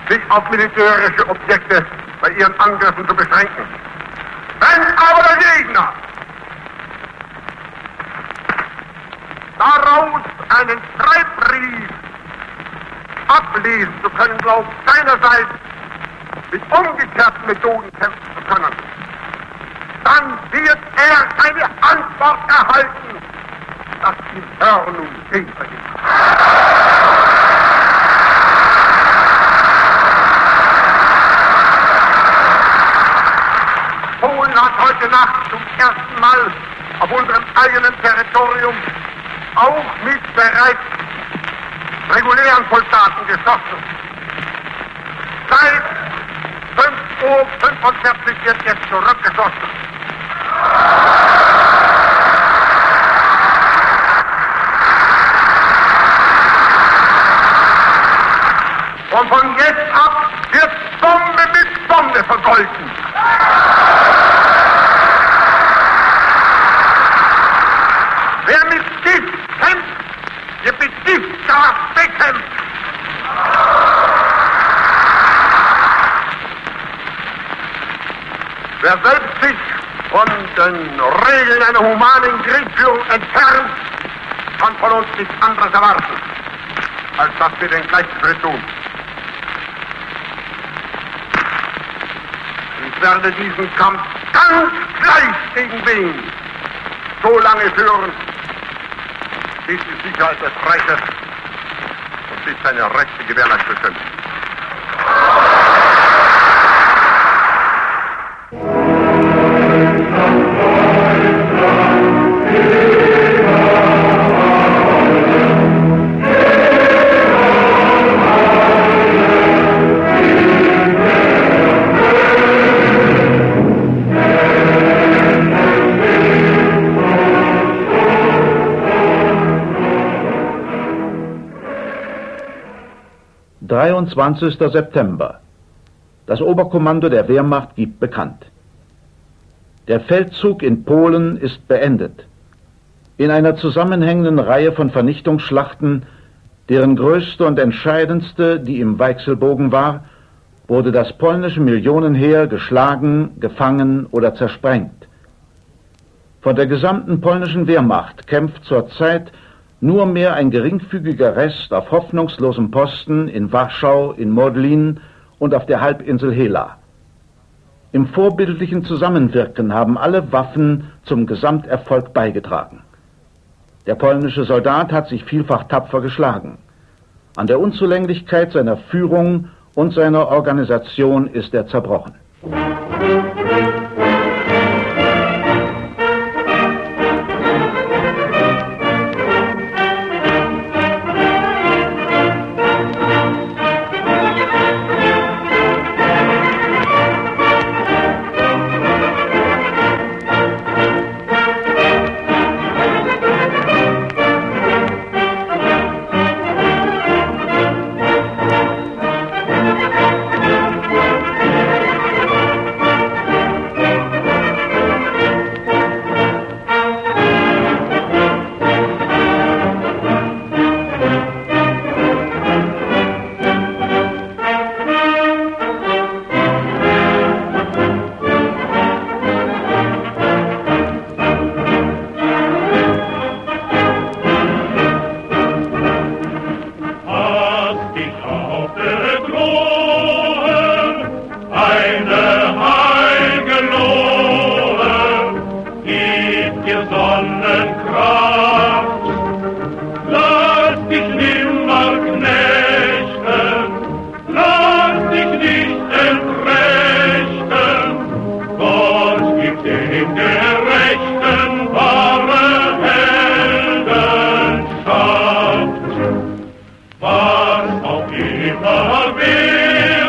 sich auf militärische Objekte bei ihren Angriffen zu beschränken. Wenn aber der Gegner daraus einen Streitbrief ablesen zu können glaubt, seinerseits mit umgekehrten Methoden kämpfen zu können, dann wird er eine Antwort erhalten, dass die Hörnung Käfer ist. Polen hat heute Nacht zum ersten Mal auf unserem eigenen Territorium auch mit bereits regulären Soldaten geschossen. Seit 5:45 Uhr wird jetzt zurückgeschossen. Und von jetzt ab wird Bombe mit Bombe vergolten. Wer mit Gift kämpft, wird mit Giftgas bekämpft. Wer selbst sich von den Regeln einer humanen Kriegführung entfernt, kann von uns nichts anderes erwarten, als dass wir den gleichen Schritt tun. Ich werde diesen Kampf ganz gleich gegen wen so lange führen, bis die Sicherheit des Reiches und bis seine Rechte gewährleistet sind. September. Das Oberkommando der Wehrmacht gibt bekannt. Der Feldzug in Polen ist beendet. In einer zusammenhängenden Reihe von Vernichtungsschlachten, deren größte und entscheidendste die im Weichselbogen war, wurde das polnische Millionenheer geschlagen, gefangen oder zersprengt. Von der gesamten polnischen Wehrmacht kämpft zurzeit nur mehr ein geringfügiger Rest auf hoffnungslosem Posten in Warschau, in Modlin und auf der Halbinsel Hela. Im vorbildlichen Zusammenwirken haben alle Waffen zum Gesamterfolg beigetragen. Der polnische Soldat hat sich vielfach tapfer geschlagen. An der Unzulänglichkeit seiner Führung und seiner Organisation ist er zerbrochen. Was auch immer wäre.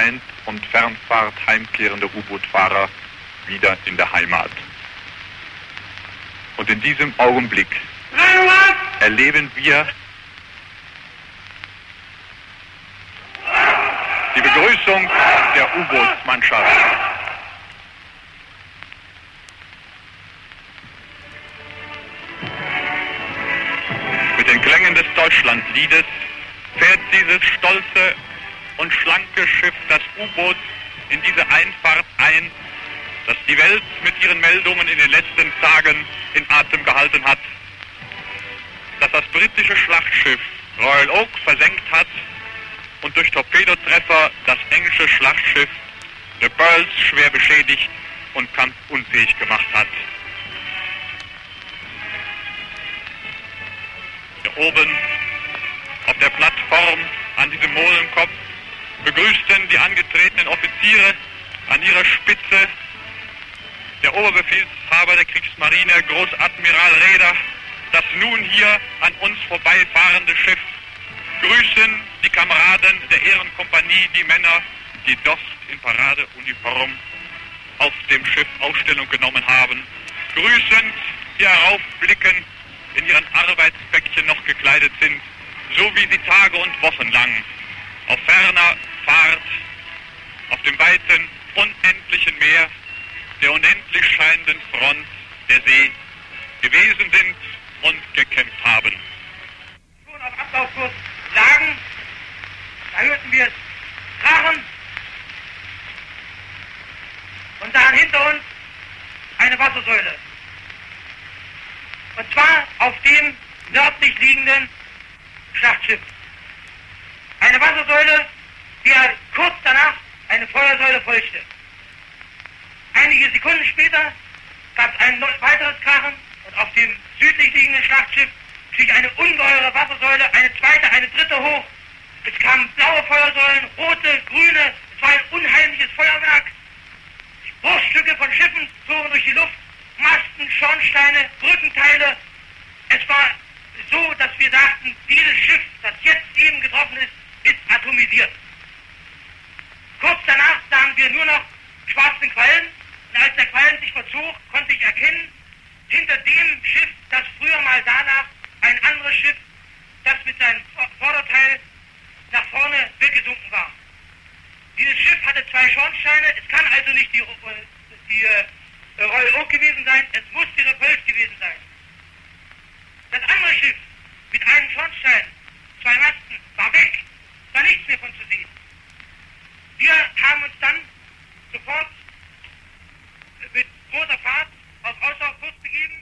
vereint und Fernfahrt heimkehrende U-Boot-Fahrer wieder in der Heimat. Und in diesem Augenblick erleben wir die Begrüßung der U-Bootsmannschaft. Mit den Klängen des Deutschlandliedes fährt dieses stolze und schlanke Schiff, das U-Boot, in diese Einfahrt ein, das die Welt mit ihren Meldungen in den letzten Tagen in Atem gehalten hat, dass das britische Schlachtschiff Royal Oak versenkt hat und durch Torpedotreffer das englische Schlachtschiff The Pearls schwer beschädigt und kampfunfähig gemacht hat. Hier oben auf der Plattform an diesem Molenkopf begrüßten die angetretenen Offiziere an ihrer Spitze der Oberbefehlshaber der Kriegsmarine, Großadmiral Raeder, das nun hier an uns vorbeifahrende Schiff. Grüßen die Kameraden der Ehrenkompanie, die Männer, die dort in Paradeuniform auf dem Schiff Ausstellung genommen haben. Grüßend die heraufblicken, in ihren Arbeitspäckchen noch gekleidet sind, so wie sie Tage und Wochen lang auf ferner Fahrt auf dem weiten, unendlichen Meer der unendlich scheinenden Front der See gewesen sind und gekämpft haben. Schon auf Ablaufkurs lagen, da hörten wir es krachen und sahen hinter uns eine Wassersäule. Und zwar auf dem nördlich liegenden Schlachtschiff. Eine Wassersäule, die kurz danach eine Feuersäule folgte. Einige Sekunden später gab es ein weiteres Krachen und auf dem südlich liegenden Schlachtschiff stieg eine ungeheure Wassersäule, eine zweite, eine dritte hoch. Es kamen blaue Feuersäulen, rote, grüne, es war ein unheimliches Feuerwerk. Bruchstücke von Schiffen zogen durch die Luft, Masten, Schornsteine, Brückenteile. Es war so, dass wir sagten, dieses Schiff, das jetzt eben getroffen ist, ist atomisiert. Kurz danach sahen wir nur noch schwarzen Quallen und als der Quallen sich verzog, konnte ich erkennen, hinter dem Schiff, das früher mal da lag, ein anderes Schiff, das mit seinem Vorderteil nach vorne weggesunken war. Dieses Schiff hatte zwei Schornsteine, es kann also nicht die Royal Oak gewesen sein, es muss die Repulse gewesen sein. Das andere Schiff mit einem Schornstein, zwei Masten, war weg, war nichts mehr von zu sehen. Wir haben uns dann sofort mit großer Fahrt auf Ausdauerkurs begeben.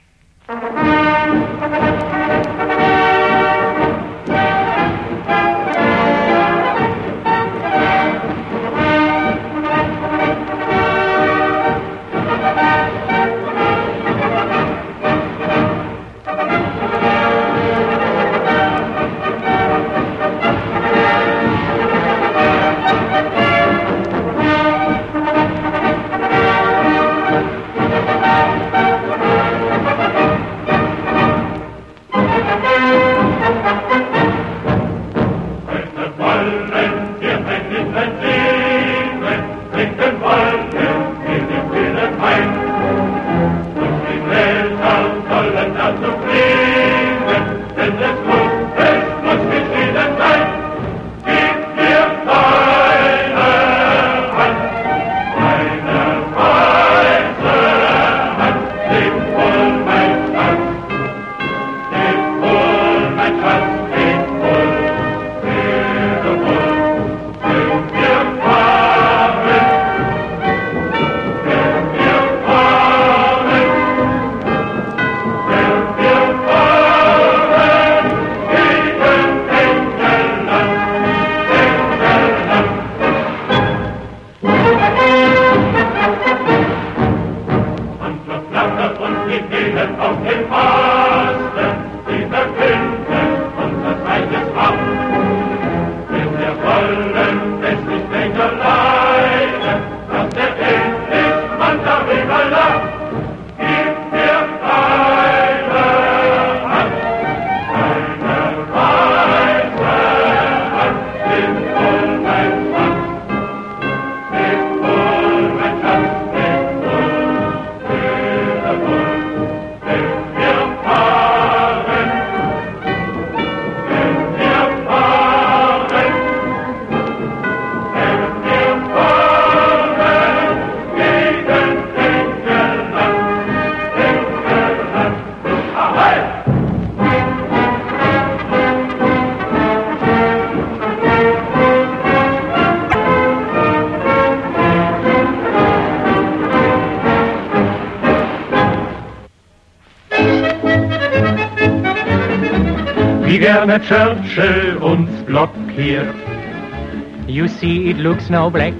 gerne Churchill uns blockiert. You see, it looks now black.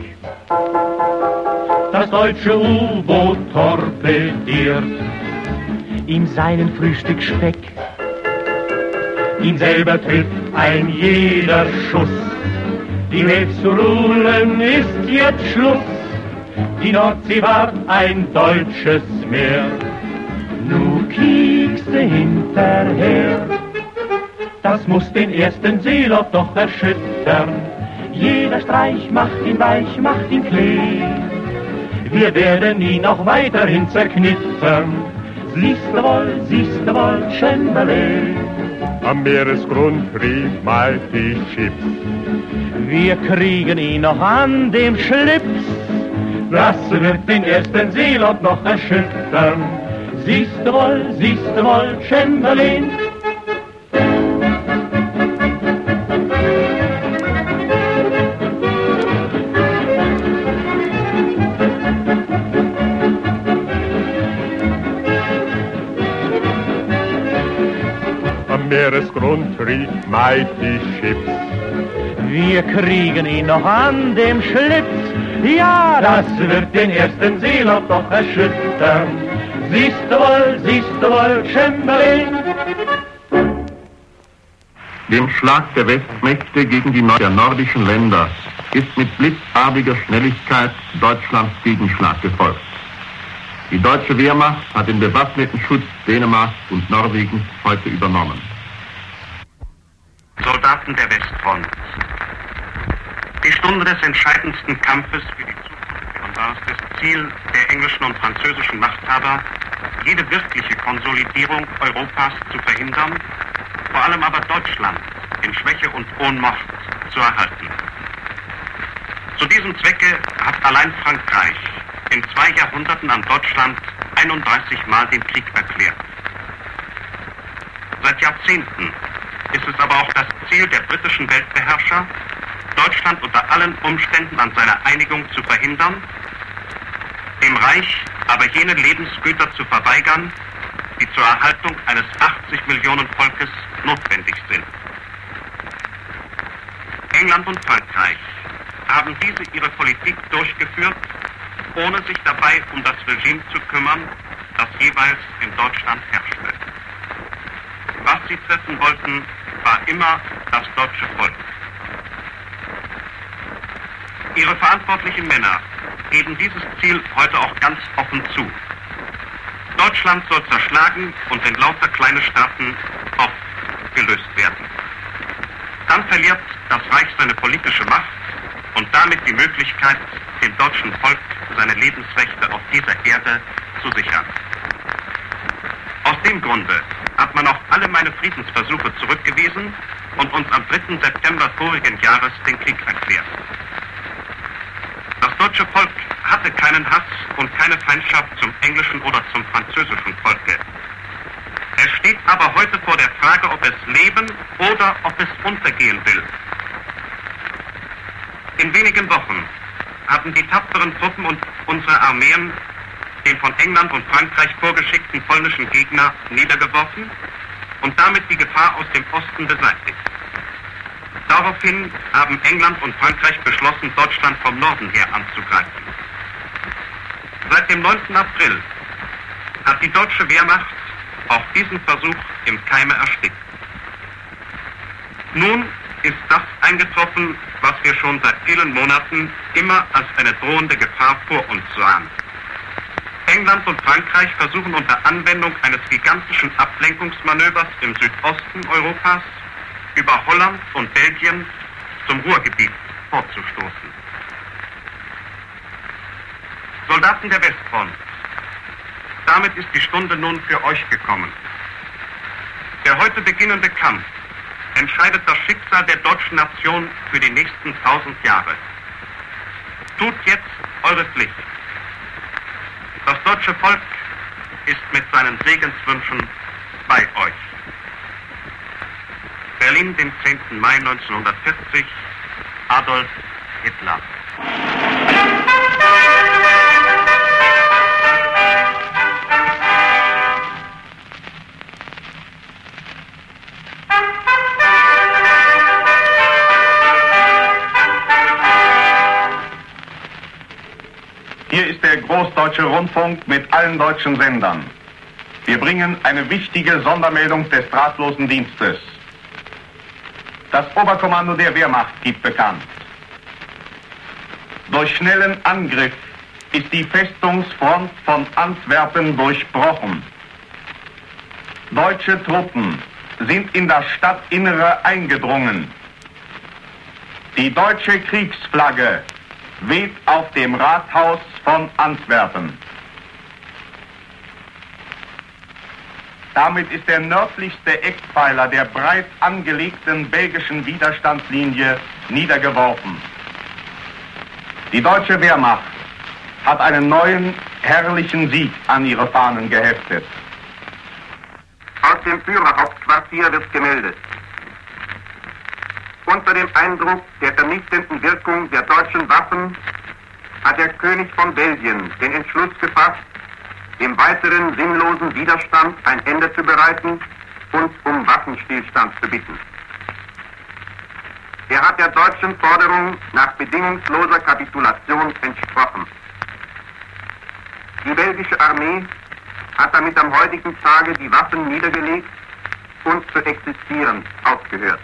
Das deutsche U-Boot torpediert. Ihm seinen Frühstücksspeck. Ihn selber trifft ein jeder Schuss. Die Welt zu ruhen ist jetzt Schluss. Die Nordsee war ein deutsches Meer. Nu kiekste hinterher. Das muss den ersten Seelob doch erschüttern. Jeder Streich macht ihn weich, macht ihn klee. Wir werden ihn noch weiterhin zerknittern. Siehst du wohl, Chamberlain. Am Meeresgrund rief Mighty Ships. Wir kriegen ihn noch an dem Schlips. Das wird den ersten Seelob noch erschüttern. Siehst du wohl, Chamberlain. Am Meeresgrund rief Mighty Ships. Wir kriegen ihn noch an dem Schlips. Ja, Das wird den ersten Seelob doch erschüttern. Siehst du wohl, Chamberlain. Dem Schlag der Westmächte gegen die der nordischen Länder ist mit blitzartiger Schnelligkeit Deutschlands Gegenschlag gefolgt. Die deutsche Wehrmacht hat den bewaffneten Schutz Dänemarks und Norwegens heute übernommen. Soldaten der Westfront. Die Stunde des entscheidendsten Kampfes für die Zukunft und war es das Ziel der englischen und französischen Machthaber, jede wirkliche Konsolidierung Europas zu verhindern, vor allem aber Deutschland in Schwäche und Ohnmacht zu erhalten. Zu diesem Zwecke hat allein Frankreich in 2 Jahrhunderten an Deutschland 31 Mal den Krieg erklärt. Seit Jahrzehnten ist es aber auch das Ziel der britischen Weltbeherrscher, Deutschland unter allen Umständen an seiner Einigung zu verhindern, dem Reich aber jene Lebensgüter zu verweigern, die zur Erhaltung eines 80 Millionen Volkes notwendig sind. England und Frankreich haben diese ihre Politik durchgeführt, ohne sich dabei um das Regime zu kümmern, das jeweils in Deutschland herrschte. Was sie treffen wollten, war immer das deutsche Volk. Ihre verantwortlichen Männer geben dieses Ziel heute auch ganz offen zu. Deutschland soll zerschlagen und in lauter kleine Staaten aufgelöst werden. Dann verliert das Reich seine politische Macht und damit die Möglichkeit, dem deutschen Volk seine Lebensrechte auf dieser Erde zu sichern. Aus dem Grunde hat man auf alle meine Friedensversuche zurückgewiesen und uns am 3. September vorigen Jahres den Krieg erklärt. Das deutsche Volk hatte keinen Hass und keine Feindschaft zum englischen oder zum französischen Volke. Es steht aber heute vor der Frage, ob es leben oder ob es untergehen will. In wenigen Wochen haben die tapferen Truppen und unsere Armeen den von England und Frankreich vorgeschickten polnischen Gegner niedergeworfen und damit die Gefahr aus dem Osten beseitigt. Daraufhin haben England und Frankreich beschlossen, Deutschland vom Norden her anzugreifen. Seit dem 9. April hat die deutsche Wehrmacht auch diesen Versuch im Keime erstickt. Nun ist das eingetroffen, was wir schon seit vielen Monaten immer als eine drohende Gefahr vor uns sahen. England und Frankreich versuchen unter Anwendung eines gigantischen Ablenkungsmanövers im Südosten Europas über Holland und Belgien zum Ruhrgebiet vorzustoßen. Soldaten der Westfront, damit ist die Stunde nun für euch gekommen. Der heute beginnende Kampf entscheidet das Schicksal der deutschen Nation für die nächsten 1000 Jahre. Tut jetzt eure Pflicht. Das deutsche Volk ist mit seinen Segenswünschen bei euch. Berlin, den 10. Mai 1940, Adolf Hitler. Hier ist der Großdeutsche Rundfunk mit allen deutschen Sendern. Wir bringen eine wichtige Sondermeldung des drahtlosen Dienstes. Das Oberkommando der Wehrmacht gibt bekannt: Durch schnellen Angriff ist die Festungsfront von Antwerpen durchbrochen. Deutsche Truppen sind in das Stadtinnere eingedrungen. Die deutsche Kriegsflagge weht auf dem Rathaus von Antwerpen. Damit ist der nördlichste Eckpfeiler der breit angelegten belgischen Widerstandslinie niedergeworfen. Die deutsche Wehrmacht hat einen neuen, herrlichen Sieg an ihre Fahnen geheftet. Aus dem Führerhauptquartier wird gemeldet: Unter dem Eindruck der vernichtenden Wirkung der deutschen Waffen hat der König von Belgien den Entschluss gefasst, dem weiteren sinnlosen Widerstand ein Ende zu bereiten und um Waffenstillstand zu bitten. Er hat der deutschen Forderung nach bedingungsloser Kapitulation entsprochen. Die belgische Armee hat damit am heutigen Tage die Waffen niedergelegt und zu existieren aufgehört.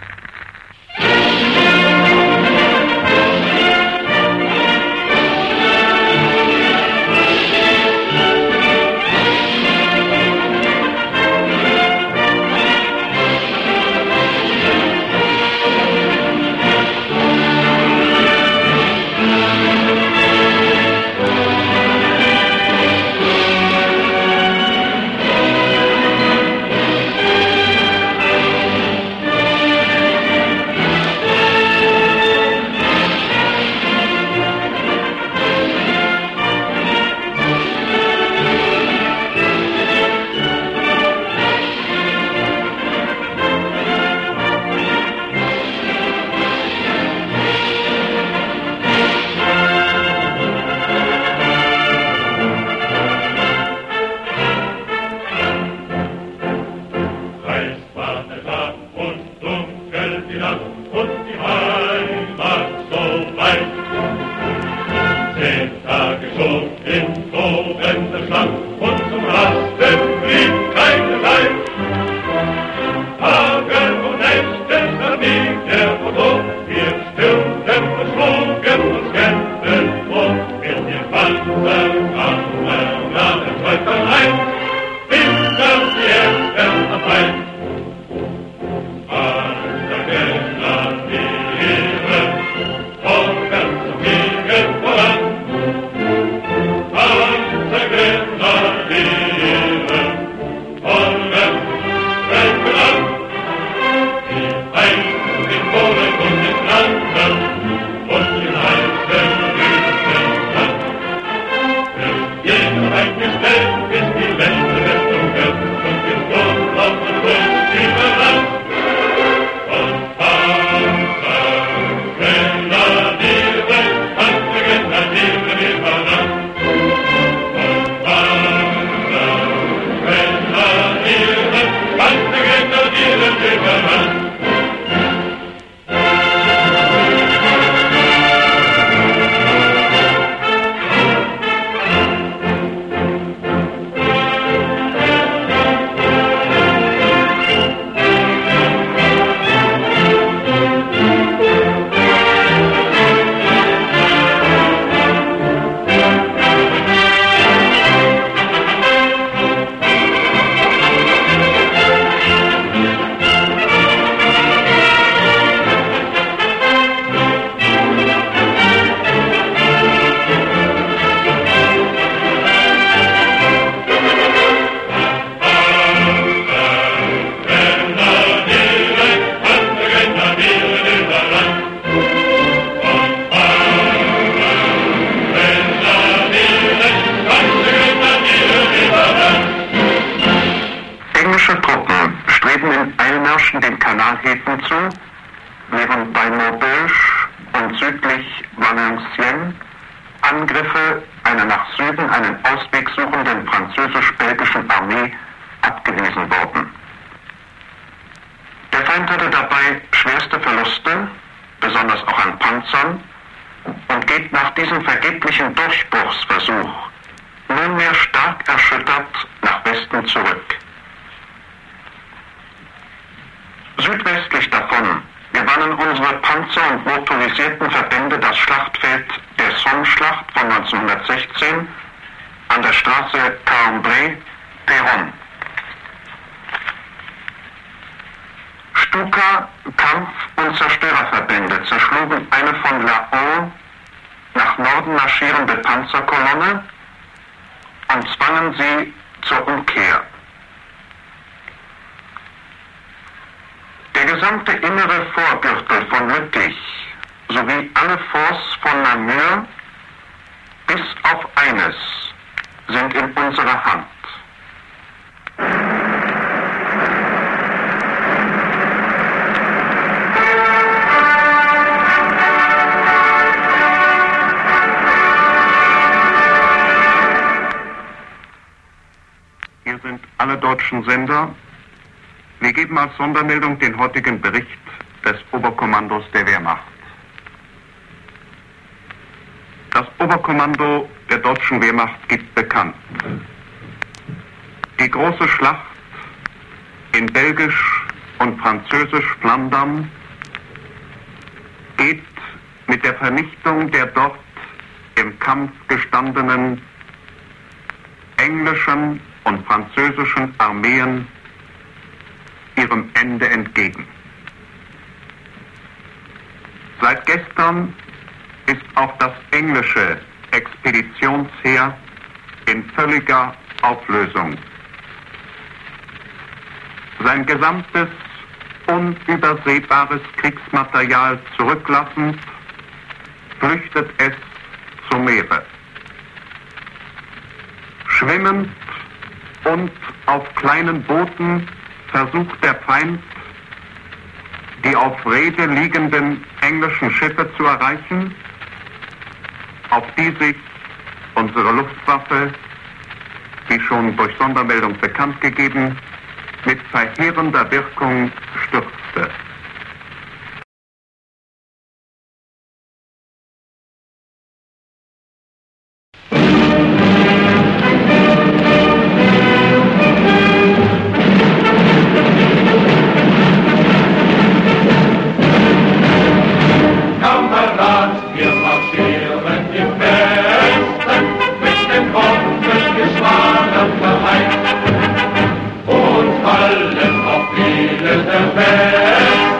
Angriffe einer nach Süden einen Ausweg suchenden französisch-belgischen Armee abgewiesen wurden. Feind hatte dabei schwerste Verluste, besonders auch an Panzern, und geht nach diesem vergeblichen Durchbruchsversuch nunmehr stark erschüttert nach Westen zurück. Südwestlich davon gewannen unsere Panzer- und motorisierten Verbände das Schlachtfeld der Somme-Schlacht von 1916 an der Straße Cambrai-Peronne. Stuka-, Kampf- und Zerstörerverbände zerschlugen eine von Laon nach Norden marschierende Panzerkolonne und zwangen sie zur Umkehr. Der gesamte innere Vorgürtel von Lüttich sowie alle Forts von Namur bis auf eines sind in unserer Hand. Hier sind alle deutschen Sender. Wir geben als Sondermeldung den heutigen Bericht des Oberkommandos der Wehrmacht. Das Oberkommando der deutschen Wehrmacht gibt bekannt: Die große Schlacht in Belgisch und Französisch Flandern geht mit der Vernichtung der dort im Kampf gestandenen englischen und französischen Armeen ihrem Ende entgegen. Seit gestern ist auch das englische Expeditionsheer in völliger Auflösung. Sein gesamtes unübersehbares Kriegsmaterial zurücklassend, flüchtet es zum Meere. Schwimmend und auf kleinen Booten versucht der Feind, die auf Reede liegenden englischen Schiffe zu erreichen, auf die sich unsere Luftwaffe, wie schon durch Sondermeldung bekannt gegeben, mit verheerender Wirkung stürzte. Und allen auf Welt der Welt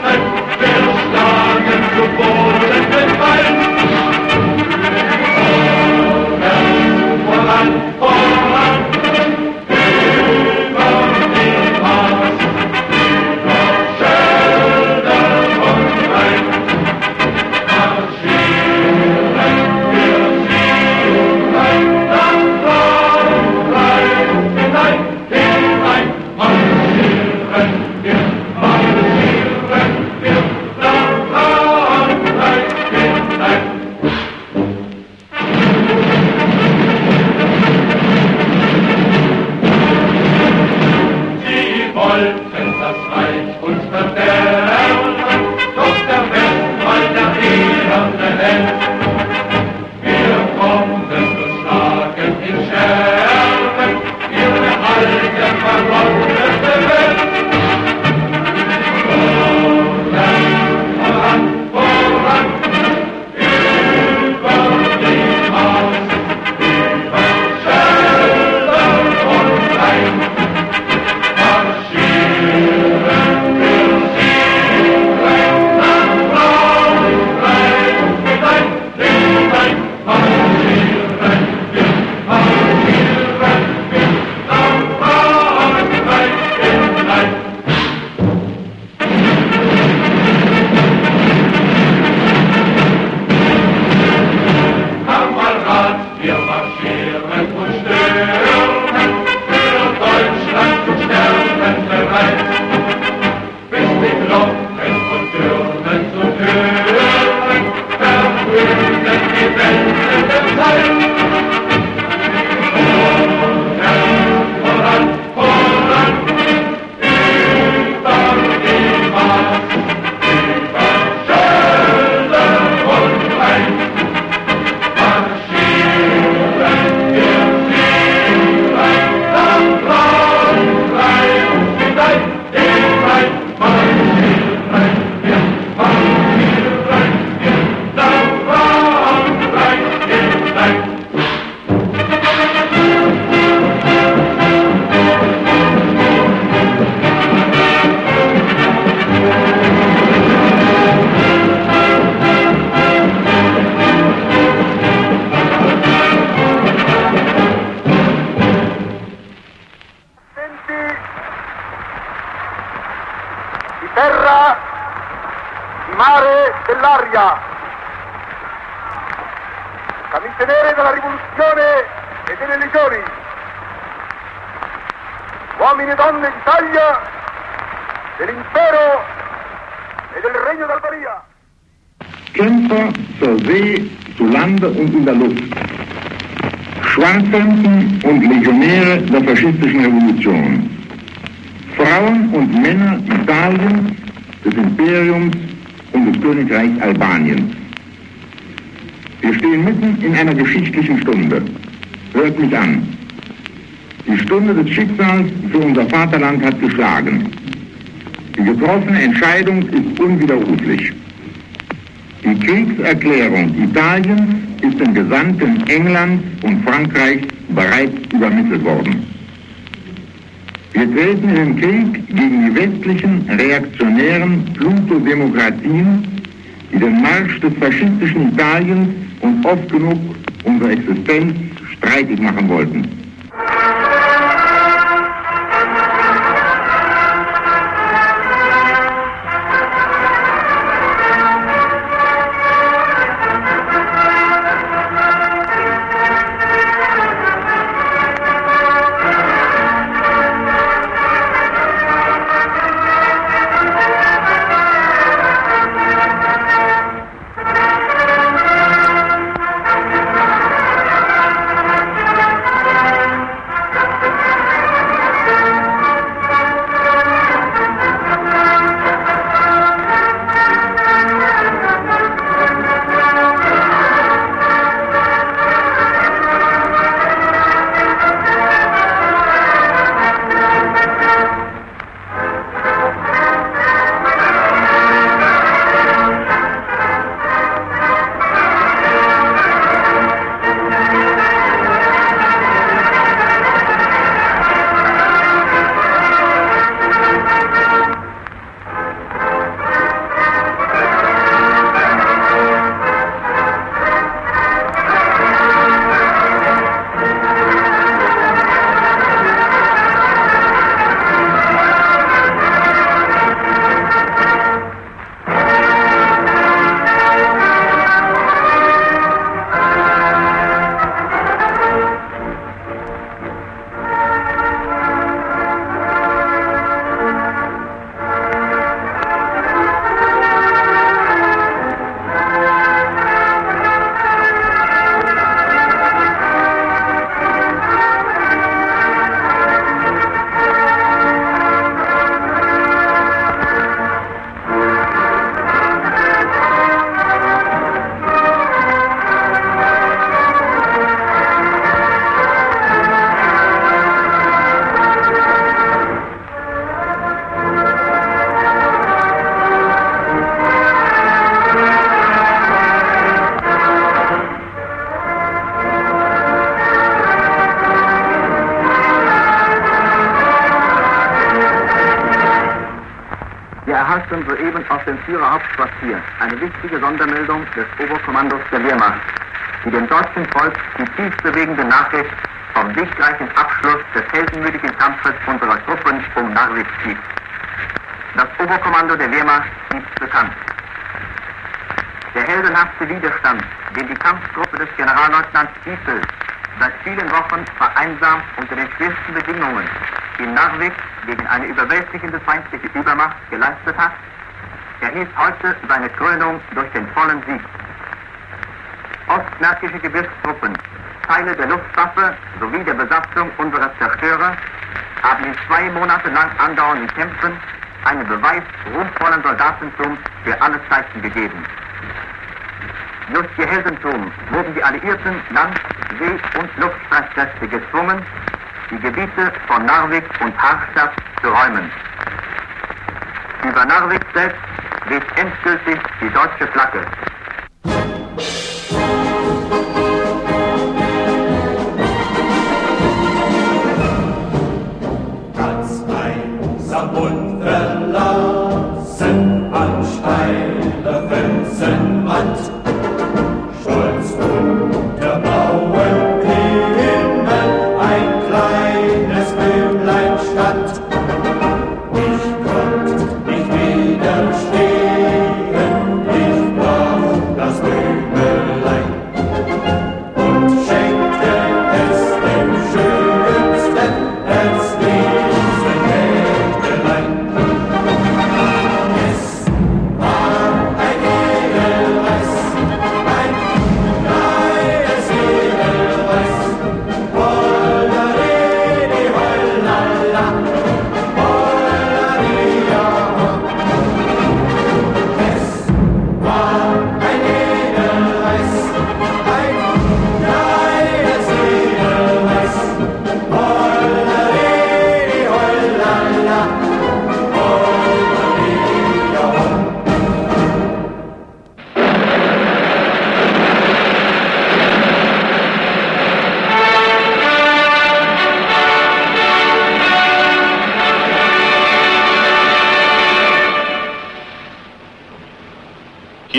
Italia, camicie della rivoluzione e delle legioni, uomini e donne d'Italia, dell'impero e del regno d'Albania. Kämpfer zur See, zu Lande und in der Luft, Schwarzhemden und Legionäre der faschistischen Revolution, Frauen und Männer Italiens, des Imperiums und des Königreichs Albaniens. Wir stehen mitten in einer geschichtlichen Stunde. Hört mich an. Die Stunde des Schicksals für unser Vaterland hat geschlagen. Die getroffene Entscheidung ist unwiderruflich. Die Kriegserklärung Italiens ist den Gesandten Englands und Frankreichs bereits übermittelt worden. Wir treten in den Krieg gegen die westlichen, reaktionären Plutodemokratien, die den Marsch des faschistischen Italiens und oft genug unsere Existenz streitig machen wollten. erhalten soeben aus dem Führerhauptquartier eine wichtige Sondermeldung des Oberkommandos der Wehrmacht, die dem deutschen Volk die tiefbewegende Nachricht vom siegreichen Abschluss des heldenmütigen Kampfes unserer Truppen um Narvik gibt. Das Oberkommando der Wehrmacht gibt bekannt. Der heldenhafte Widerstand, den die Kampfgruppe des Generalleutnants Giesel seit vielen Wochen vereinsamt unter den schwersten Bedingungen in Narvik gegen eine überwältigende feindliche Übermacht geleistet hat, erhielt heute seine Krönung durch den vollen Sieg. Ostmärkische Gebirgstruppen, Teile der Luftwaffe sowie der Besatzung unserer Zerstörer haben in 2 Monate lang andauernden Kämpfen einen Beweis ruhmvollen Soldatentums für alle Zeiten gegeben. Durch ihr Heldentum wurden die alliierten Land-, See- und Luftstreitkräfte gezwungen, die Gebiete von Narvik und Harstadt zu räumen. Über Narvik selbst weht endgültig die deutsche Flagge. Ganz einsam und verlassen an steiler Felsenwand, stolz unter blauem Himmel ein kleines Böhmlein stand. Ich konnt nicht widerstehen, ich brauch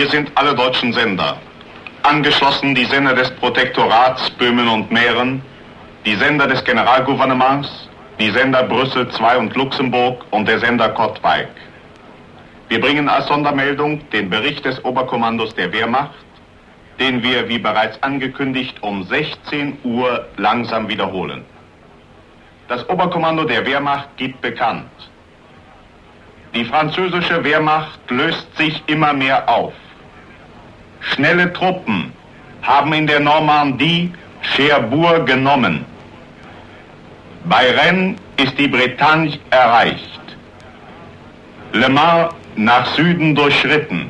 Hier sind alle deutschen Sender. Angeschlossen die Sender des Protektorats Böhmen und Mähren, die Sender des Generalgouvernements, die Sender Brüssel II und Luxemburg und der Sender Kottwijk. Wir bringen als Sondermeldung den Bericht des Oberkommandos der Wehrmacht, den wir, wie bereits angekündigt, um 16 Uhr langsam wiederholen. Das Oberkommando der Wehrmacht gibt bekannt: Die französische Wehrmacht löst sich immer mehr auf. Schnelle Truppen haben in der Normandie Cherbourg genommen. Bei Rennes ist die Bretagne erreicht. Le Mans nach Süden durchschritten.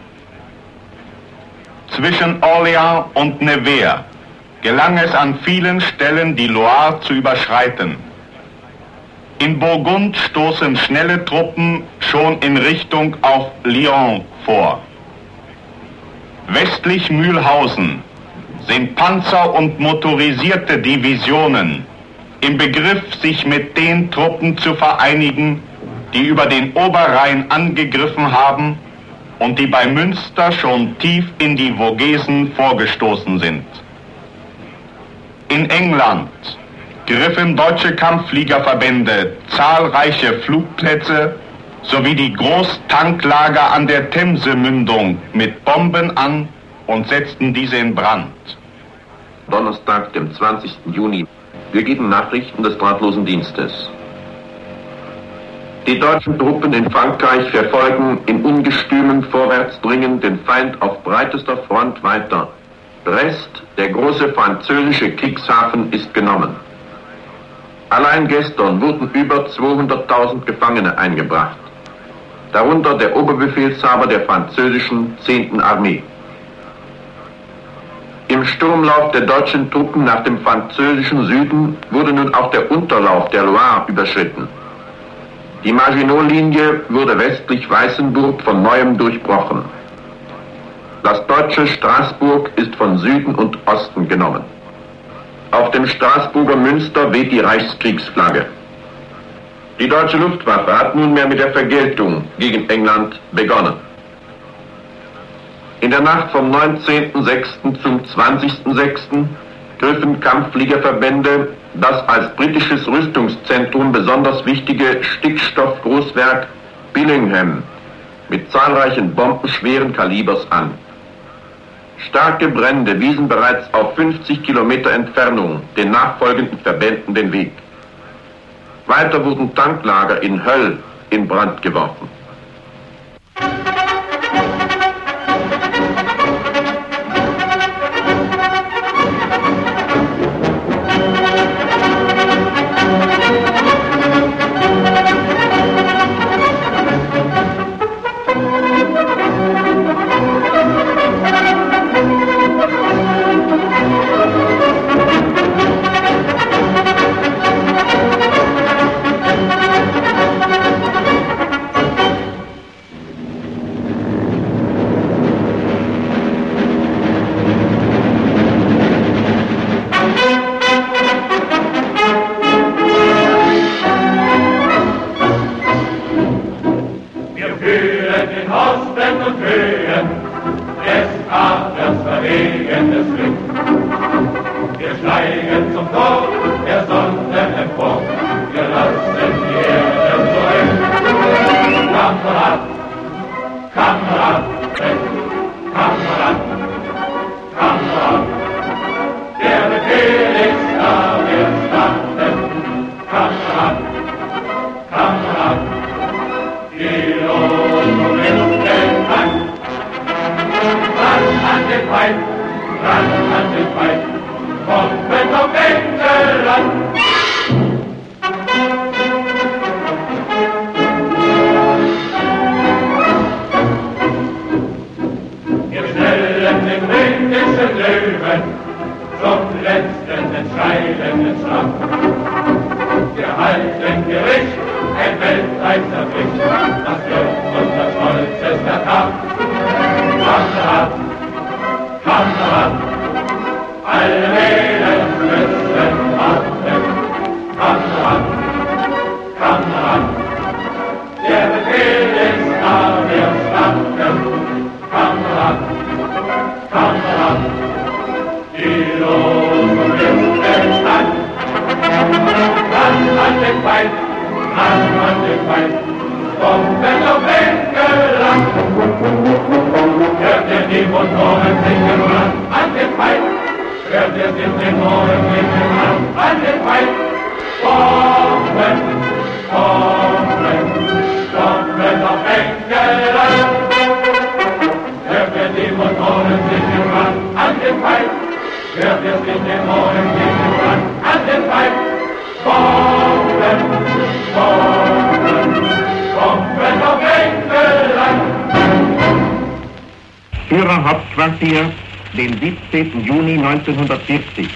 Zwischen Orléans und Nevers gelang es an vielen Stellen, die Loire zu überschreiten. In Burgund stoßen schnelle Truppen schon in Richtung auf Lyon vor. Westlich Mühlhausen sind Panzer und motorisierte Divisionen im Begriff, sich mit den Truppen zu vereinigen, die über den Oberrhein angegriffen haben und die bei Münster schon tief in die Vogesen vorgestoßen sind. In England griffen deutsche Kampffliegerverbände zahlreiche Flugplätze sowie die Großtanklager an der Themsemündung mit Bomben an und setzten diese in Brand. Donnerstag, dem 20. Juni. Wir geben Nachrichten des drahtlosen Dienstes. Die deutschen Truppen in Frankreich verfolgen in ungestümem Vorwärtsdringen den Feind auf breitester Front weiter. Brest, der große französische Kriegshafen, ist genommen. Allein gestern wurden über 200.000 Gefangene eingebracht, darunter der Oberbefehlshaber der französischen 10. Armee. Im Sturmlauf der deutschen Truppen nach dem französischen Süden wurde nun auch der Unterlauf der Loire überschritten. Die Maginot-Linie wurde westlich Weißenburg von neuem durchbrochen. Das deutsche Straßburg ist von Süden und Osten genommen. Auf dem Straßburger Münster weht die Reichskriegsflagge. Die deutsche Luftwaffe hat nunmehr mit der Vergeltung gegen England begonnen. In der Nacht vom 19.06. zum 20.06. griffen Kampffliegerverbände das als britisches Rüstungszentrum besonders wichtige Stickstoffgroßwerk Billingham mit zahlreichen Bomben schweren Kalibers an. Starke Brände wiesen bereits auf 50 Kilometer Entfernung den nachfolgenden Verbänden den Weg. Weiter wurden Tanklager in Höll in Brand geworfen. Der Befehl ist da, wir starten. Kamerad, wer wird in den Morgenhimmel an den Feind kommen, kommen auf England. Wer wird im Morgenhimmel an den Feind, wer wird in den Morgenhimmel an den Feind kommen, kommen auf England. Führerhauptquartier, den 17. Juni 1940.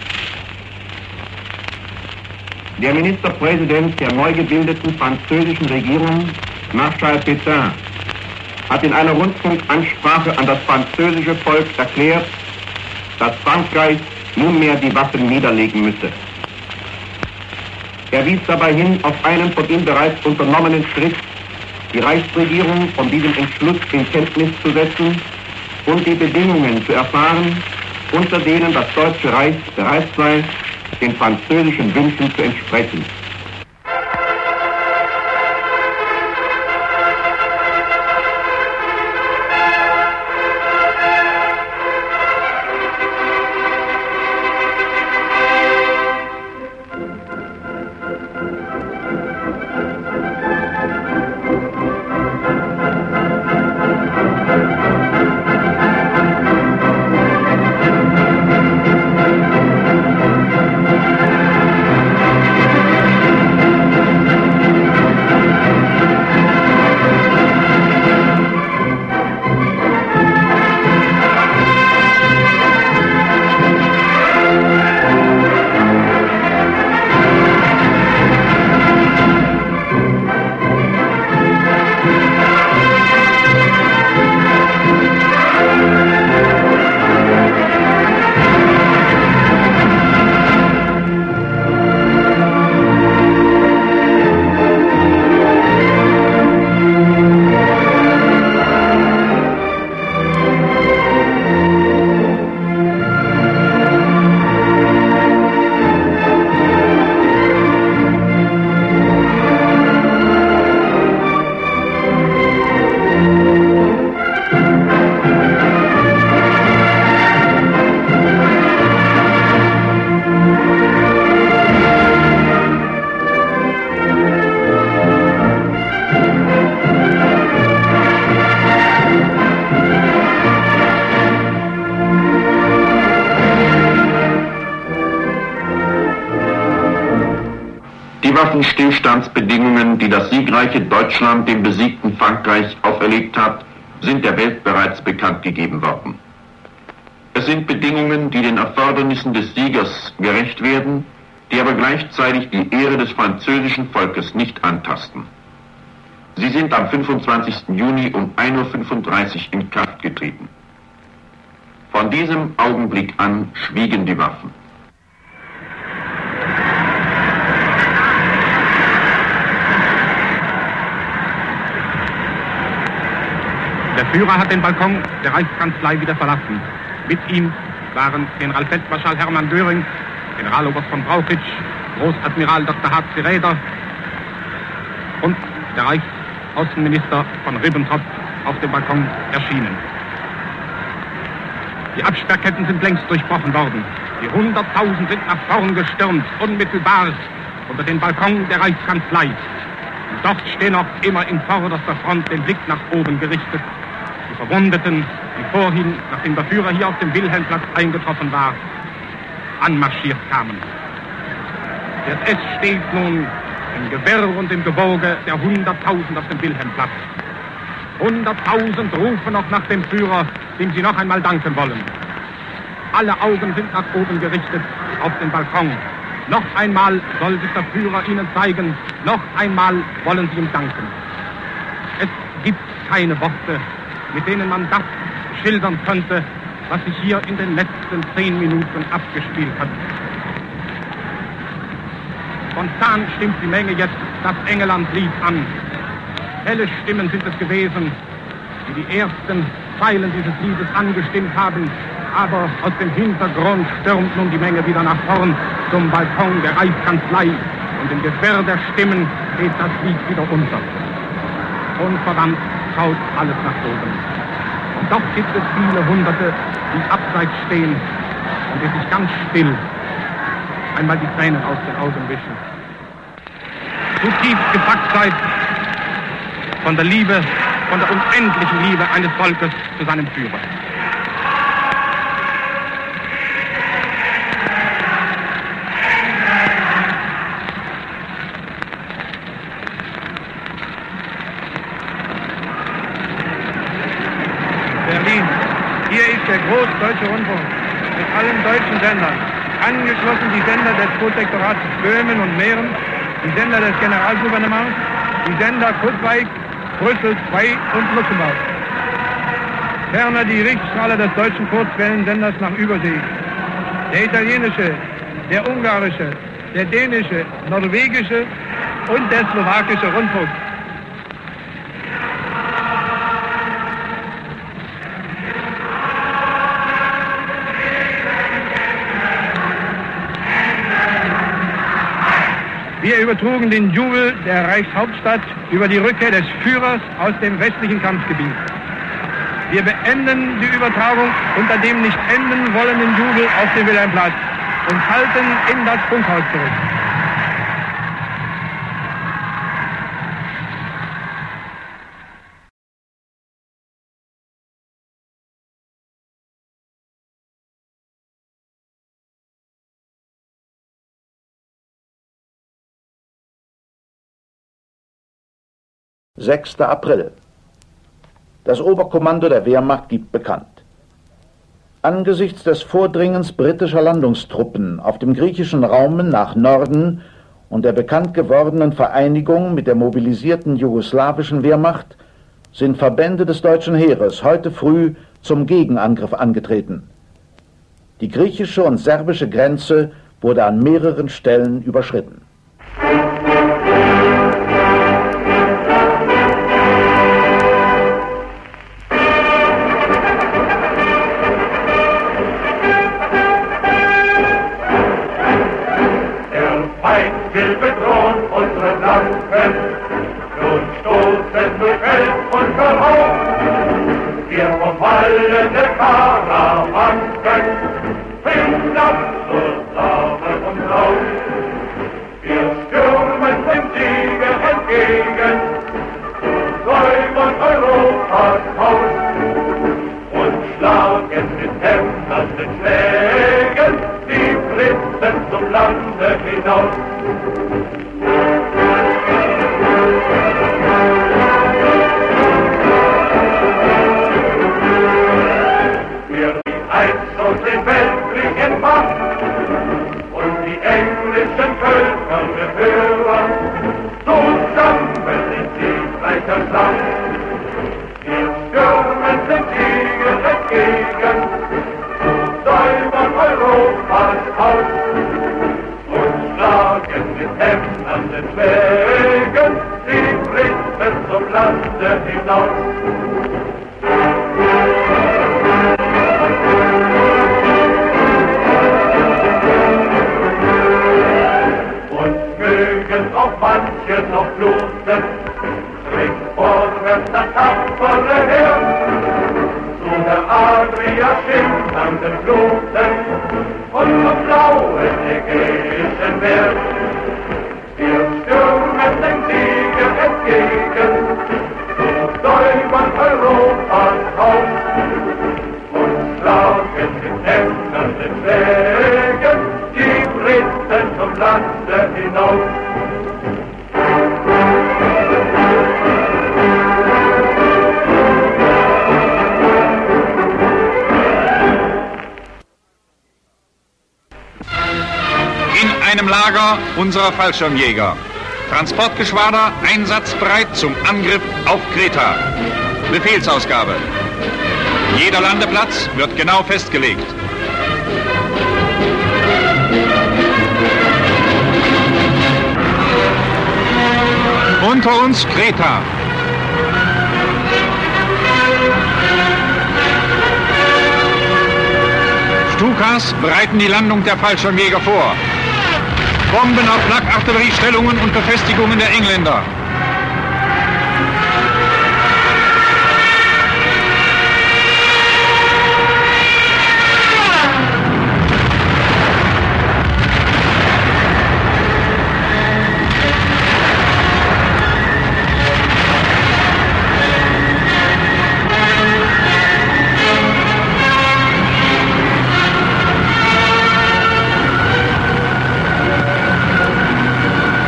Der Ministerpräsident der neu gebildeten französischen Regierung, Marschall Pétain, hat in einer Rundfunkansprache an das französische Volk erklärt, dass Frankreich nunmehr die Waffen niederlegen müsse. Er wies dabei hin auf einen von ihm bereits unternommenen Schritt, die Reichsregierung von diesem Entschluss in Kenntnis zu setzen und die Bedingungen zu erfahren, unter denen das Deutsche Reich bereit sei, den französischen Wünschen zu entsprechen. Waffenstillstandsbedingungen, die das siegreiche Deutschland dem besiegten Frankreich auferlegt hat, sind der Welt bereits bekannt gegeben worden. Es sind Bedingungen, die den Erfordernissen des Siegers gerecht werden, die aber gleichzeitig die Ehre des französischen Volkes nicht antasten. Sie sind am 25. Juni um 1:35 Uhr in Kraft getreten. Von diesem Augenblick an schwiegen die Waffen. Der Führer hat den Balkon der Reichskanzlei wieder verlassen. Mit ihm waren Generalfeldmarschall Hermann Göring, Generaloberst von Brauchitsch, Großadmiral Dr. H.C. Räder und der Reichsaußenminister von Ribbentrop auf dem Balkon erschienen. Die Absperrketten sind längst durchbrochen worden. Die 100.000 sind nach vorn gestürmt, unmittelbar unter den Balkon der Reichskanzlei. Und dort stehen noch immer in vorderster Front den Blick nach oben gerichtet. Die Verwundeten, die vorhin, nachdem der Führer hier auf dem Wilhelmplatz eingetroffen war, anmarschiert kamen. Der SS steht nun im Gewirr und im Gewoge der 100.000 auf dem Wilhelmplatz. 100.000 rufen noch nach dem Führer, dem sie noch einmal danken wollen. Alle Augen sind nach oben gerichtet auf den Balkon. Noch einmal soll sich der Führer ihnen zeigen. Noch einmal wollen sie ihm danken. Es gibt keine Worte, mit denen man das schildern könnte, was sich hier in den letzten 10 Minuten abgespielt hat. Spontan stimmt die Menge jetzt das Engeland-Lied an. Helle Stimmen sind es gewesen, die die ersten Zeilen dieses Liedes angestimmt haben. Aber aus dem Hintergrund stürmt nun die Menge wieder nach vorn zum Balkon der Reichskanzlei. Und im Gewirr der Stimmen geht das Lied wieder unter. Unverwandt schaut alles nach oben. Und doch gibt es viele Hunderte, die abseits stehen, und die sich ganz still einmal die Tränen aus den Augen wischen. Zutiefst gepackt seid von der Liebe, von der unendlichen Liebe eines Volkes zu seinem Führer. Berlin, hier ist der Großdeutsche Rundfunk mit allen deutschen Sendern, angeschlossen die Sender des Protektorats Böhmen und Mähren, die Sender des Generalgouvernements, die Sender Kurzweil, Brüssel II und Luxemburg. Ferner die Richtstrahler des deutschen Kurzwellensenders nach Übersee. Der italienische, der ungarische, der dänische, norwegische und der slowakische Rundfunk. Wir übertrugen den Jubel der Reichshauptstadt über die Rückkehr des Führers aus dem westlichen Kampfgebiet. Wir beenden die Übertragung unter dem nicht enden wollenden Jubel auf dem Wilhelmplatz und halten in das Funkhaus zurück. »6. April. Das Oberkommando der Wehrmacht gibt bekannt. Angesichts des Vordringens britischer Landungstruppen auf dem griechischen Raum nach Norden und der bekannt gewordenen Vereinigung mit der mobilisierten jugoslawischen Wehrmacht sind Verbände des deutschen Heeres heute früh zum Gegenangriff angetreten. Die griechische und serbische Grenze wurde an mehreren Stellen überschritten. Will bedrohen unsere Flanken, nun stoßen durch Feld und Verhauen, wir vom Wallen der Karawanken, bringen ab zur Sache und Raum. Wir stürmen dem Sieger entgegen, säubern Europas Haus und schlagen mit hämmernden Schlägen die Briten zum Lande hinaus. Wir die einst aus den Weltkriegen Macht und die englischen Völker Beförer, zusammen sind siegreicher Schlacht. Wir stürmen den Sieger entgegen, säubern Europas Haus und schlagen mit hämmernden Schlägen die Briten zum Lande hinaus. Und mögen auch manche noch bluten, trägt vorwärts das tapfere Heer zu der Adria schimmernden Fluten und zum blauen Ägäischen Meer. Wir stürmen dem Sieger entgegen, säubern Europas Haus und schlagen mit hämmernden Schlägen die Briten zum Lande hinaus. In einem Lager unserer Fallschirmjäger. Transportgeschwader einsatzbereit zum Angriff auf Kreta. Befehlsausgabe. Jeder Landeplatz wird genau festgelegt. Unter uns Kreta. Stukas bereiten die Landung der Fallschirmjäger vor. Bomben auf Flakartilleriestellungen und Befestigungen der Engländer.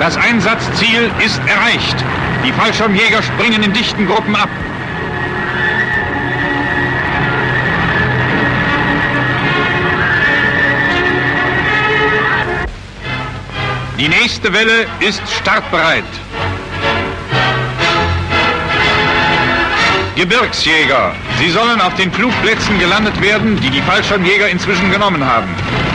Das Einsatzziel ist erreicht. Die Fallschirmjäger springen in dichten Gruppen ab. Die nächste Welle ist startbereit. Gebirgsjäger. Sie sollen auf den Flugplätzen gelandet werden, die die Fallschirmjäger inzwischen genommen haben.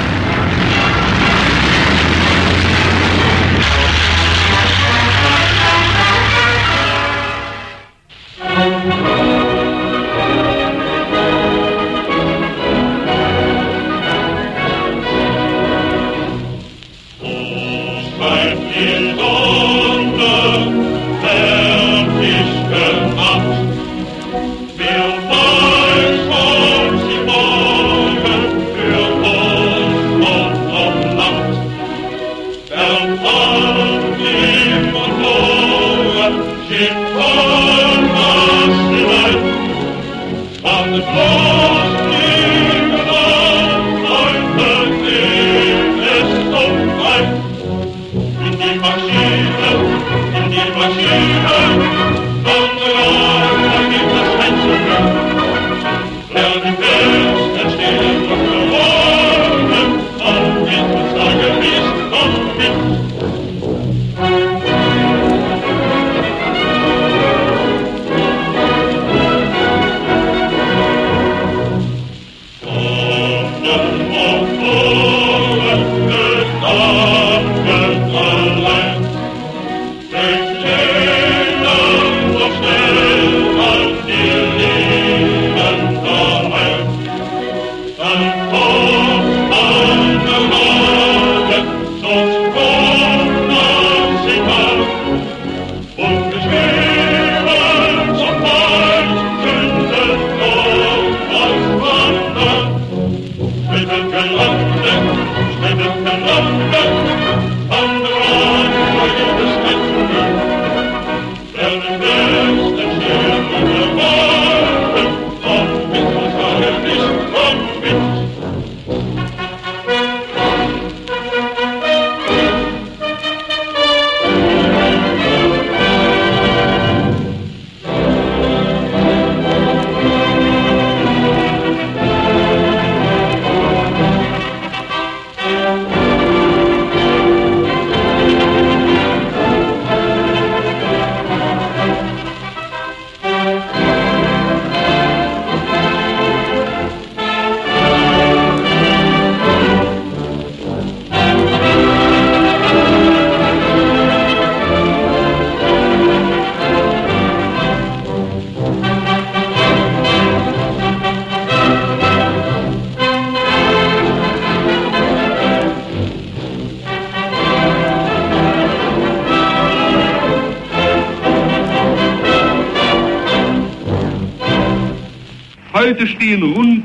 Heute stehen rund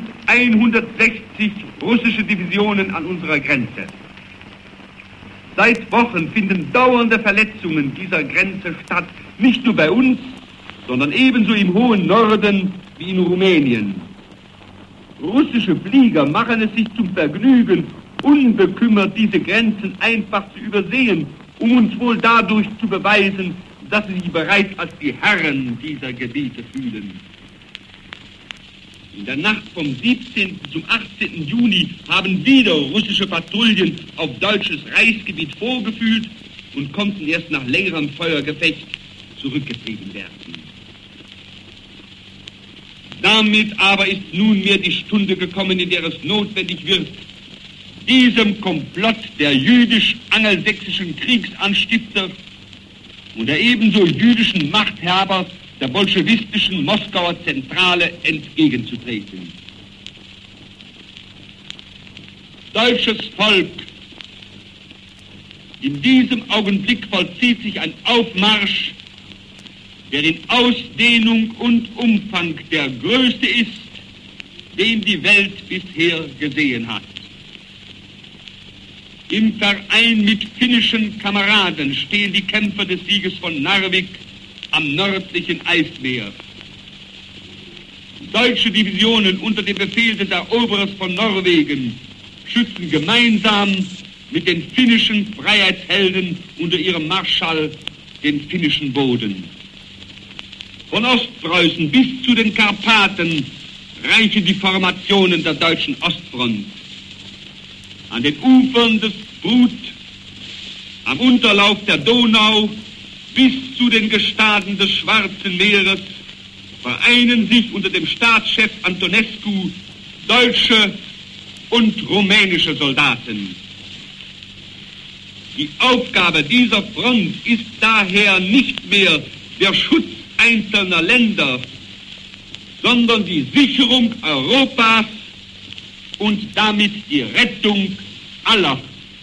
160 russische Divisionen an unserer Grenze. Seit Wochen finden dauernde Verletzungen dieser Grenze statt, nicht nur bei uns, sondern ebenso im hohen Norden wie in Rumänien. Russische Flieger machen es sich zum Vergnügen, unbekümmert diese Grenzen einfach zu übersehen, um uns wohl dadurch zu beweisen, dass sie sich bereits als die Herren dieser Gebiete fühlen. In der Nacht vom 17. zum 18. Juni haben wieder russische Patrouillen auf deutsches Reichsgebiet vorgefühlt und konnten erst nach längerem Feuergefecht zurückgetrieben werden. Damit aber ist nunmehr die Stunde gekommen, in der es notwendig wird, diesem Komplott der jüdisch-angelsächsischen Kriegsanstifter und der ebenso jüdischen Machthaber der bolschewistischen Moskauer Zentrale entgegenzutreten. Deutsches Volk, in diesem Augenblick vollzieht sich ein Aufmarsch, der in Ausdehnung und Umfang der größte ist, den die Welt bisher gesehen hat. Im Verein mit finnischen Kameraden stehen die Kämpfer des Sieges von Narvik am nördlichen Eismeer. Deutsche Divisionen unter dem Befehl des Eroberers von Norwegen schützen gemeinsam mit den finnischen Freiheitshelden unter ihrem Marschall den finnischen Boden. Von Ostpreußen bis zu den Karpaten reichen die Formationen der deutschen Ostfront. An den Ufern des Prut, am Unterlauf der Donau bis zu den Gestaden des Schwarzen Meeres vereinen sich unter dem Staatschef Antonescu deutsche und rumänische Soldaten. Die Aufgabe dieser Front ist daher nicht mehr der Schutz einzelner Länder, sondern die Sicherung Europas und damit die Rettung aller.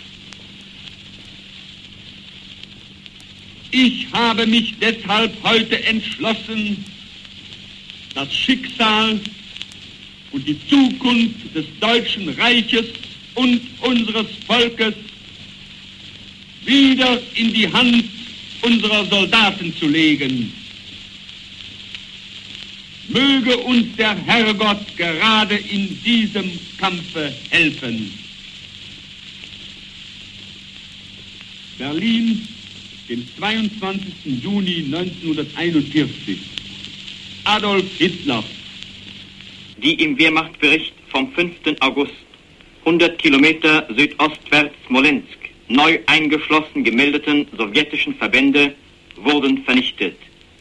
Ich habe mich deshalb heute entschlossen, das Schicksal und die Zukunft des Deutschen Reiches und unseres Volkes wieder in die Hand unserer Soldaten zu legen. Möge uns der Herrgott gerade in diesem Kampfe helfen. Berlin, den 22. Juni 1941. Adolf Hitler. Die im Wehrmachtbericht vom 5. August 100 Kilometer südostwärts Smolensk neu eingeschlossen gemeldeten sowjetischen Verbände wurden vernichtet.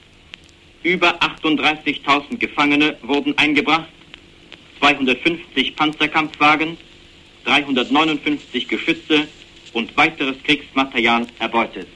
Über 38.000 Gefangene wurden eingebracht, 250 Panzerkampfwagen, 359 Geschütze und weiteres Kriegsmaterial erbeutet.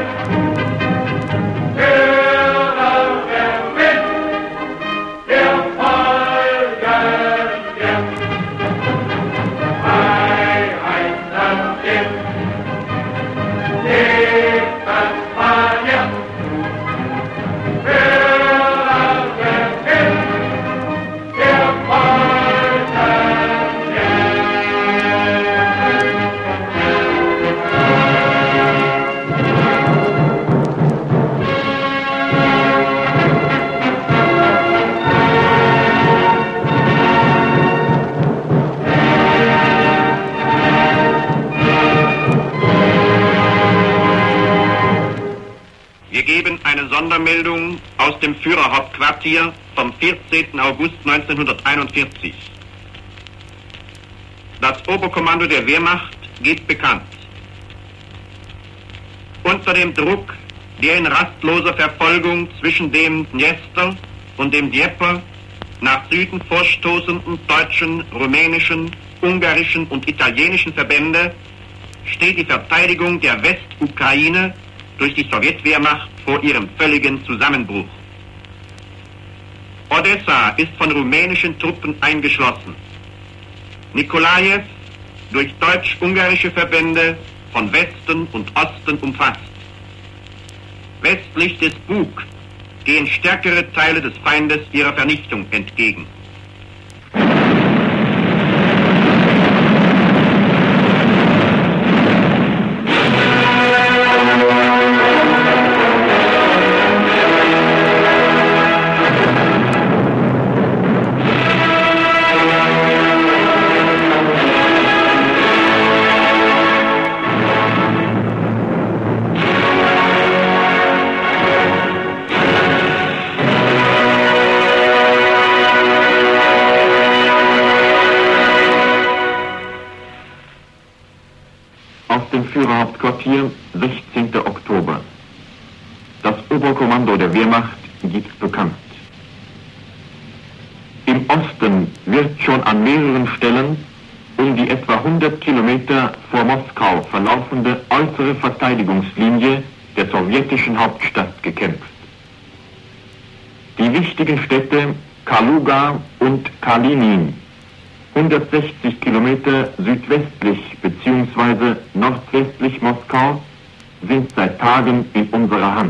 Yeah. Sondermeldung aus dem Führerhauptquartier vom 14. August 1941. Das Oberkommando der Wehrmacht gibt bekannt. Unter dem Druck der in rastloser Verfolgung zwischen dem Dniester und dem Dnieper nach Süden vorstoßenden deutschen, rumänischen, ungarischen und italienischen Verbände steht die Verteidigung der Westukraine durch die Sowjetwehrmacht vor ihrem völligen Zusammenbruch. Odessa ist von rumänischen Truppen eingeschlossen. Nikolajew durch deutsch-ungarische Verbände von Westen und Osten umfasst. Westlich des Bug gehen stärkere Teile des Feindes ihrer Vernichtung entgegen. Führerhauptquartier, 16. Oktober. Das Oberkommando der Wehrmacht gibt bekannt. Im Osten wird schon an mehreren Stellen um die etwa 100 Kilometer vor Moskau verlaufende äußere Verteidigungslinie der sowjetischen Hauptstadt gekämpft. Die wichtigen Städte Kaluga und Kalinin, 160 Kilometer südwestlich bzw. nordwestlich Moskau, sind seit Tagen in unserer Hand.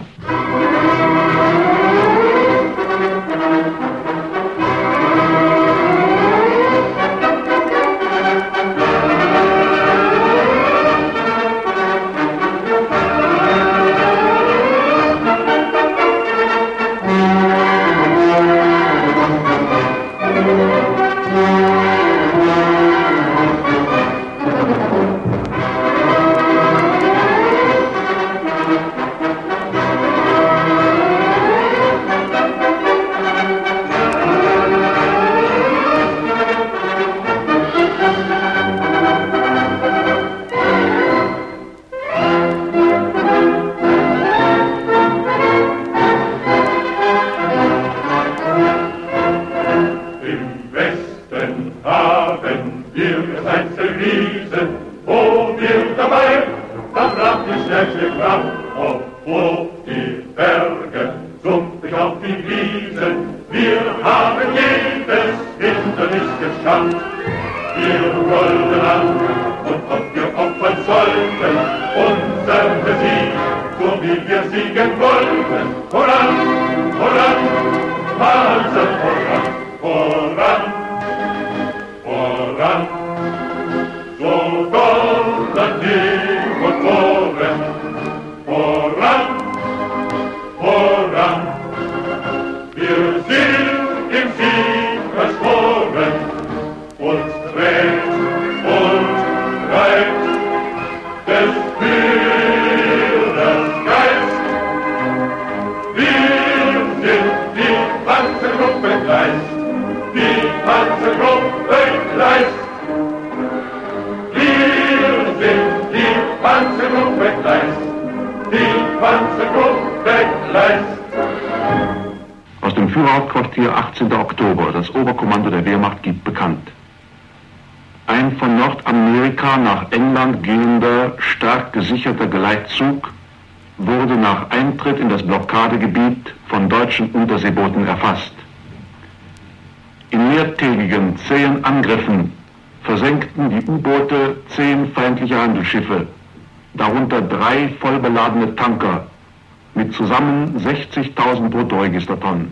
Aus dem Führerhauptquartier, 18. Oktober. Das Oberkommando der Wehrmacht gibt bekannt. Ein von Nordamerika nach England gehender, stark gesicherter Geleitzug wurde nach Eintritt in das Blockadegebiet von deutschen Unterseebooten erfasst. In mehrtägigen, zähen Angriffen versenkten die U-Boote 10 feindliche Handelsschiffe, darunter 3 vollbeladene Tanker mit zusammen 60.000 Bruttoregistertonnen.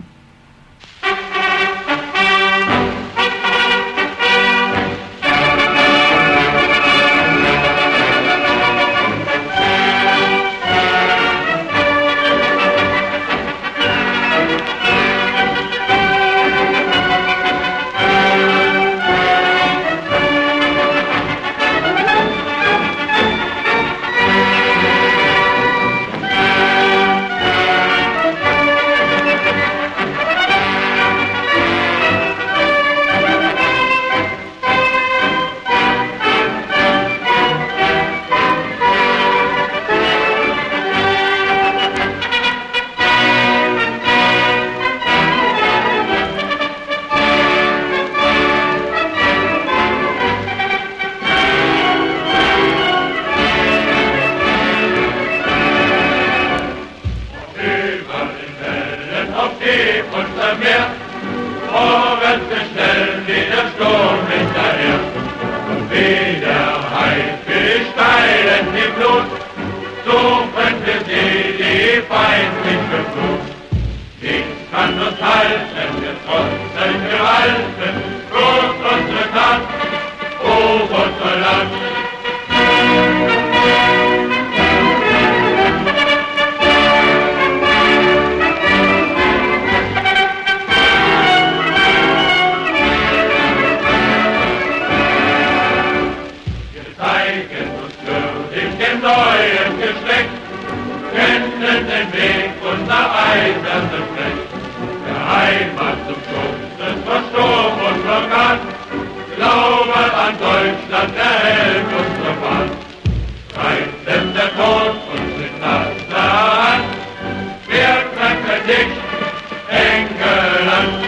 kann uns halten, wir trotzen Gewalten, groß unsere Tat, hoch unser Land. Neuen Geschlecht, kennen den Weg unser eisernes Recht, der Heimat zum Schutz vor Sturm und Orkan, Glaube an Deutschland erhält unsere Fahrt, reißt denn der Tod uns in naher Hand, wer krankt dich, England.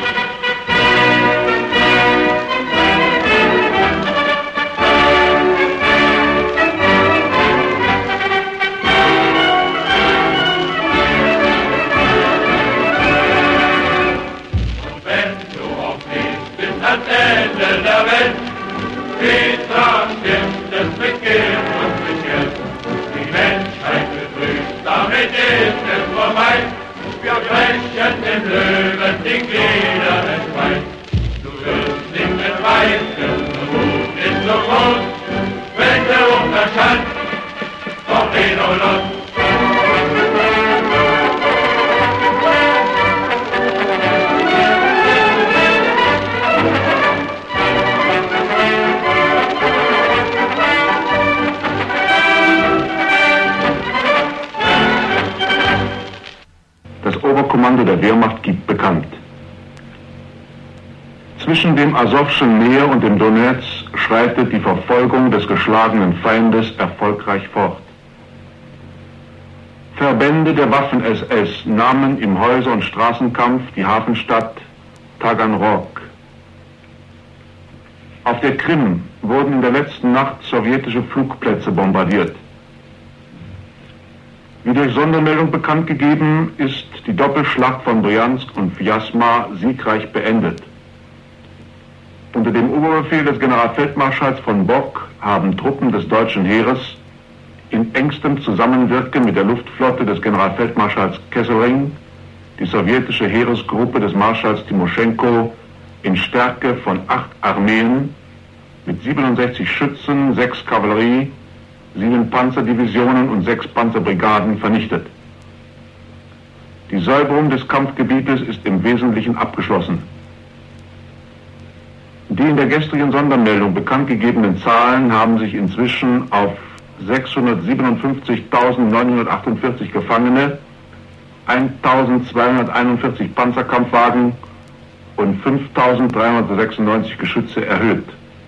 Ende der Welt, Petra stimmt es mit Gift und mit Geld. Die Menschheit betrübt, damit ist es vorbei. Wir brechen dem Löwen die Glieder entzwei. Du wirst nicht entweichen, der Mut ist so groß, wenn der Unterstand Torpedo los. Das Oberkommando der Wehrmacht gibt bekannt: Zwischen dem Asowschen Meer und dem Donez schreitet die Verfolgung des geschlagenen Feindes erfolgreich fort. Verbände der Waffen-SS nahmen im Häuser- und Straßenkampf die Hafenstadt Taganrog. Auf der Krim wurden in der letzten Nacht sowjetische Flugplätze bombardiert. Wie durch Sondermeldung bekannt gegeben, ist die Doppelschlacht von Bryansk und Vyazma siegreich beendet. Unter dem Oberbefehl des Generalfeldmarschalls von Bock haben Truppen des deutschen Heeres in engstem Zusammenwirken mit der Luftflotte des Generalfeldmarschalls Kesselring die sowjetische Heeresgruppe des Marschalls Timoschenko in Stärke von 8 Armeen mit 67 Schützen, 6 Kavallerie, 7 Panzerdivisionen und 6 Panzerbrigaden vernichtet. Die Säuberung des Kampfgebietes ist im Wesentlichen abgeschlossen. Die in der gestrigen Sondermeldung bekannt gegebenen Zahlen haben sich inzwischen auf 657.948 Gefangene, 1.241 Panzerkampfwagen und 5.396 Geschütze erhöht.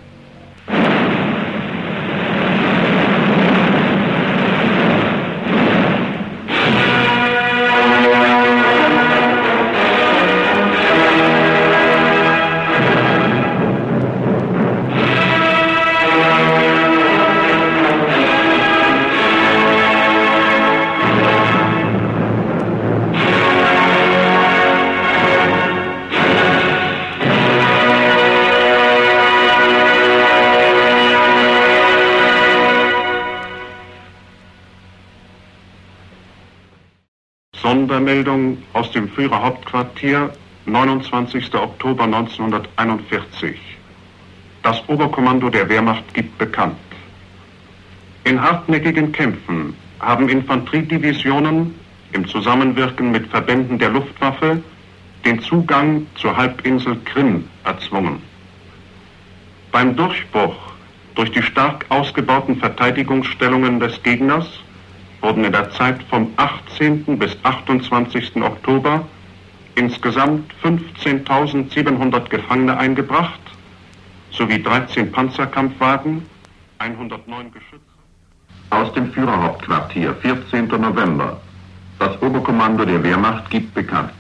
Sondermeldung aus dem Führerhauptquartier, 29. Oktober 1941. Das Oberkommando der Wehrmacht gibt bekannt: In hartnäckigen Kämpfen haben Infanteriedivisionen im Zusammenwirken mit Verbänden der Luftwaffe den Zugang zur Halbinsel Krim erzwungen. Beim Durchbruch durch die stark ausgebauten Verteidigungsstellungen des Gegners wurden in der Zeit vom 18. bis 28. Oktober insgesamt 15.700 Gefangene eingebracht, sowie 13 Panzerkampfwagen, 109 Geschütze. Aus dem Führerhauptquartier, 14. November. Das Oberkommando der Wehrmacht gibt bekannt: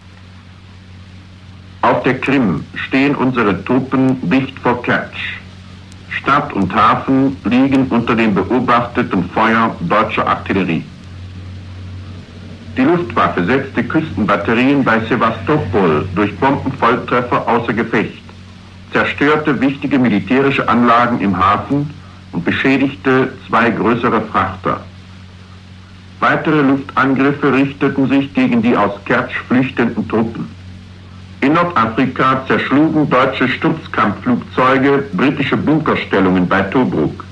Auf der Krim stehen unsere Truppen dicht vor Kertsch. Stadt und Hafen liegen unter dem beobachteten Feuer deutscher Artillerie. Die Luftwaffe setzte Küstenbatterien bei Sewastopol durch Bombenvolltreffer außer Gefecht, zerstörte wichtige militärische Anlagen im Hafen und beschädigte 2 größere Frachter. Weitere Luftangriffe richteten sich gegen die aus Kertsch flüchtenden Truppen. In Nordafrika zerschlugen deutsche Sturzkampfflugzeuge britische Bunkerstellungen bei Tobruk.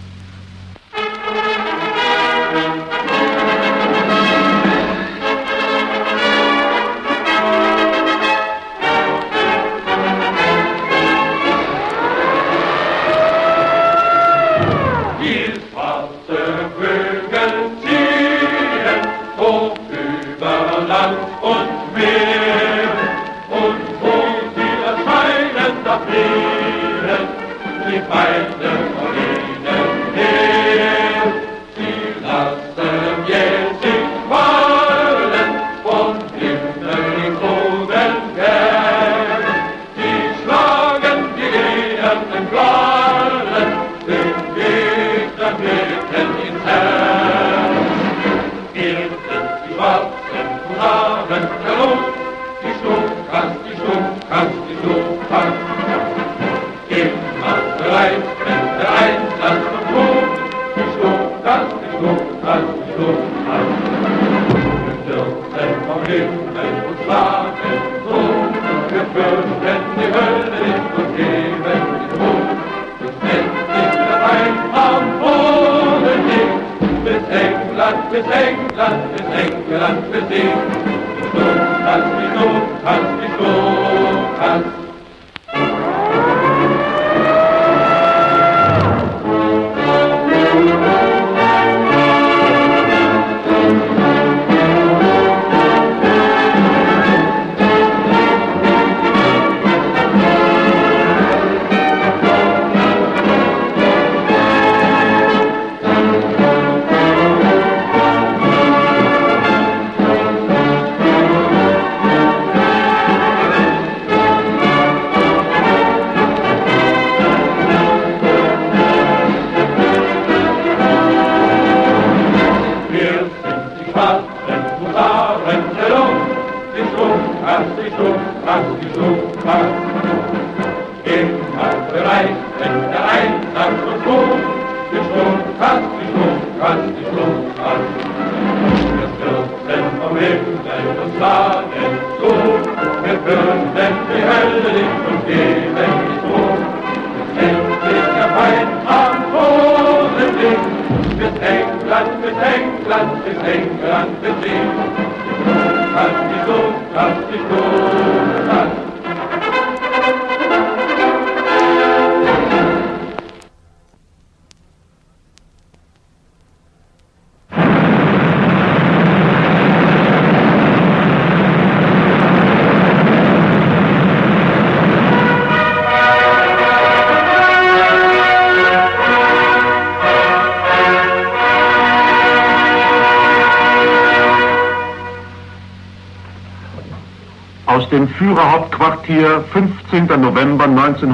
Aus dem Führerhauptquartier, 15. November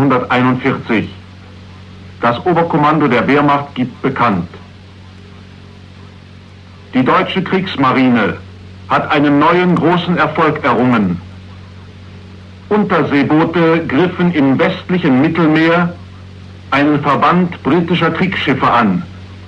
1941. Das Oberkommando der Wehrmacht gibt bekannt. Die deutsche Kriegsmarine hat einen neuen großen Erfolg errungen. Unterseeboote griffen im westlichen Mittelmeer einen Verband britischer Kriegsschiffe an.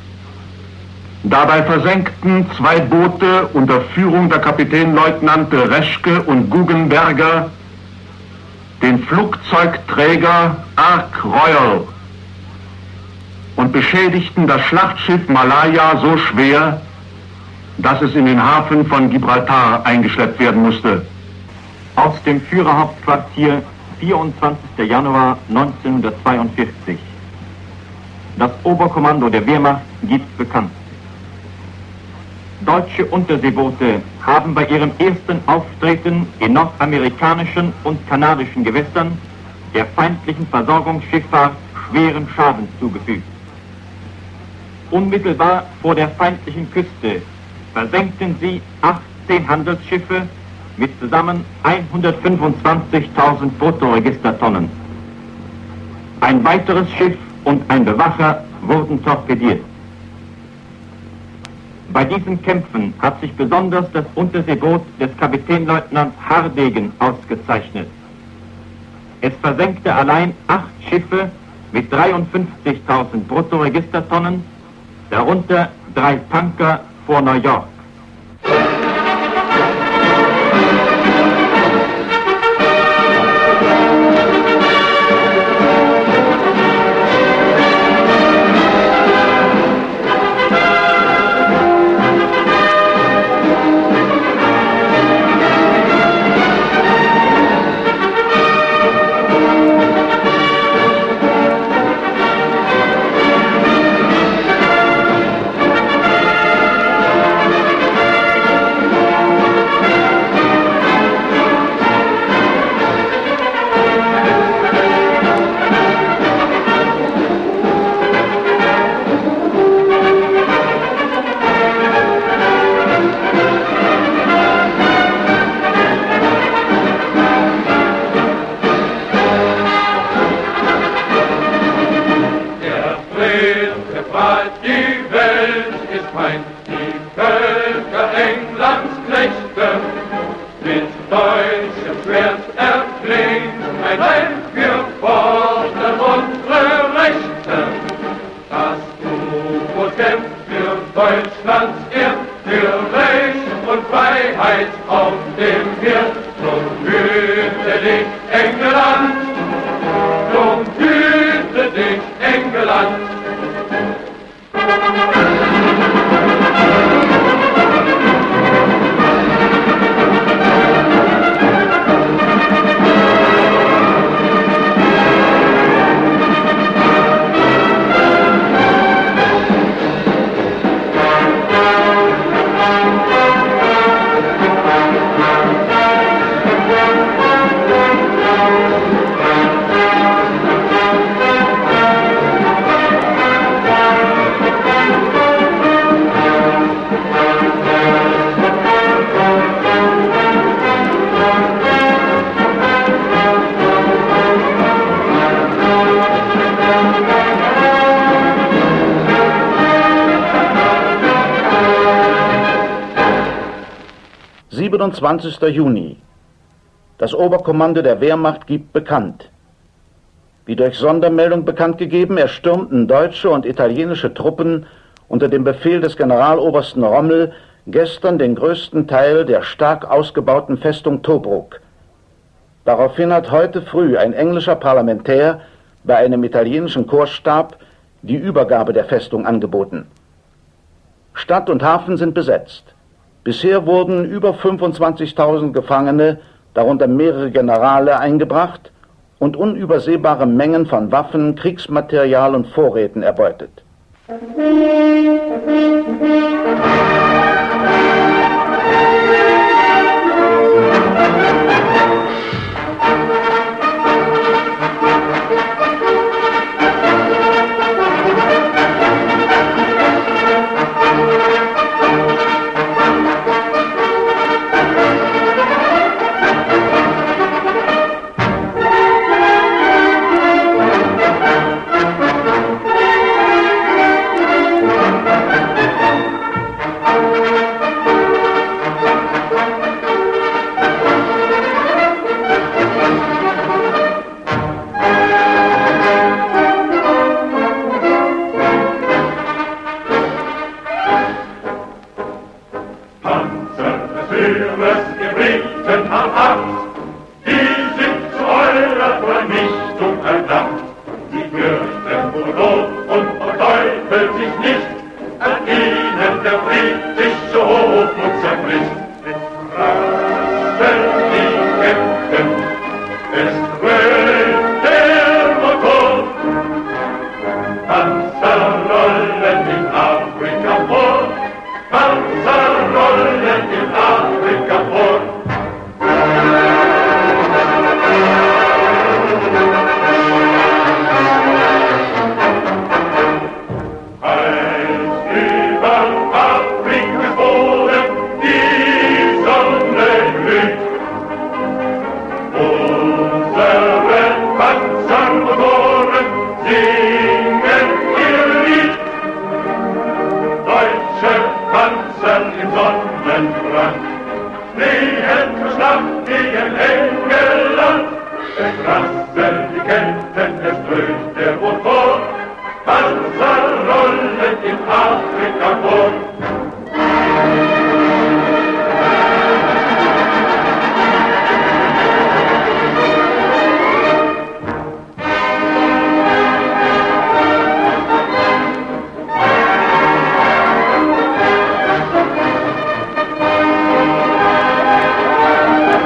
Dabei versenkten 2 Boote unter Führung der Kapitänleutnante Reschke und Guggenberger den Flugzeugträger Ark Royal und beschädigten das Schlachtschiff Malaya so schwer, dass es in den Hafen von Gibraltar eingeschleppt werden musste. Aus dem Führerhauptquartier, 24. Januar 1942. Das Oberkommando der Wehrmacht gibt bekannt. Deutsche Unterseeboote haben bei ihrem ersten Auftreten in nordamerikanischen und kanadischen Gewässern der feindlichen Versorgungsschifffahrt schweren Schaden zugefügt. Unmittelbar vor der feindlichen Küste versenkten sie 18 Handelsschiffe mit zusammen 125.000 Bruttoregistertonnen. Ein weiteres Schiff und ein Bewacher wurden torpediert. Bei diesen Kämpfen hat sich besonders das Unterseeboot des Kapitänleutnant Hardegen ausgezeichnet. Es versenkte allein 8 Schiffe mit 53.000 Bruttoregistertonnen, darunter 3 Tanker vor New York. dem Schwert erklingt, ein Heil, wir fordern unsere Rechte. Das U-Boot kämpft für Deutschlands Ehre, für Recht und Freiheit auf dem Meer. Drum hüte dich, England, drum hüte dich, England. 27. Juni. Das Oberkommando der Wehrmacht gibt bekannt. Wie durch Sondermeldung bekannt gegeben, erstürmten deutsche und italienische Truppen unter dem Befehl des Generalobersten Rommel gestern den größten Teil der stark ausgebauten Festung Tobruk. Daraufhin hat heute früh ein englischer Parlamentär bei einem italienischen Korpsstab die Übergabe der Festung angeboten. Stadt und Hafen sind besetzt. Bisher wurden über 25.000 Gefangene, darunter mehrere Generale, eingebracht und unübersehbare Mengen von Waffen, Kriegsmaterial und Vorräten erbeutet.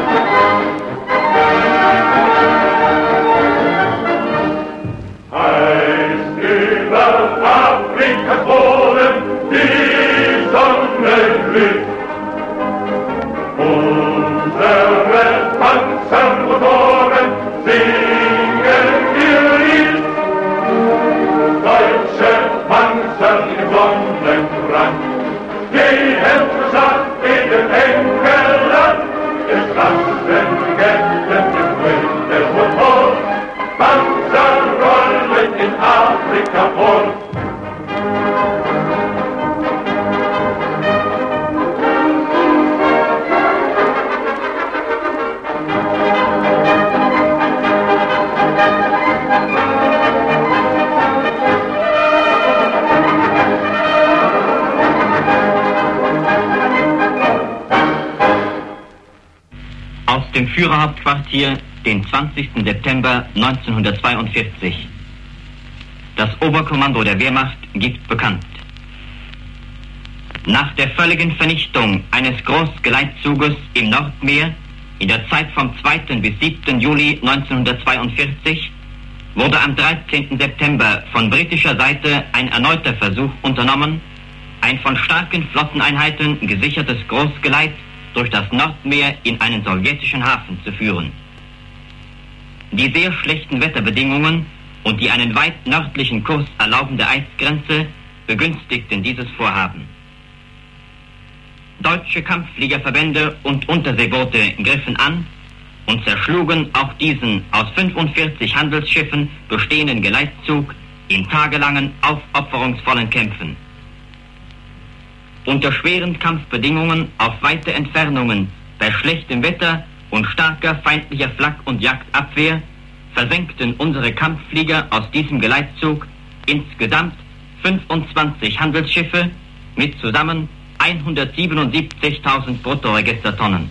Heil! dem Führerhauptquartier, den 20. September 1942. Das Oberkommando der Wehrmacht gibt bekannt. Nach der völligen Vernichtung eines Großgeleitzuges im Nordmeer in der Zeit vom 2. bis 7. Juli 1942 wurde am 13. September von britischer Seite ein erneuter Versuch unternommen, ein von starken Flotteneinheiten gesichertes Großgeleit durch das Nordmeer in einen sowjetischen Hafen zu führen. Die sehr schlechten Wetterbedingungen und die einen weit nördlichen Kurs erlaubende Eisgrenze begünstigten dieses Vorhaben. Deutsche Kampffliegerverbände und Unterseeboote griffen an und zerschlugen auch diesen aus 45 Handelsschiffen bestehenden Geleitzug in tagelangen, aufopferungsvollen Kämpfen. Unter schweren Kampfbedingungen auf weite Entfernungen, bei schlechtem Wetter und starker feindlicher Flak- und Jagdabwehr versenkten unsere Kampfflieger aus diesem Geleitzug insgesamt 25 Handelsschiffe mit zusammen 177.000 Bruttoregistertonnen.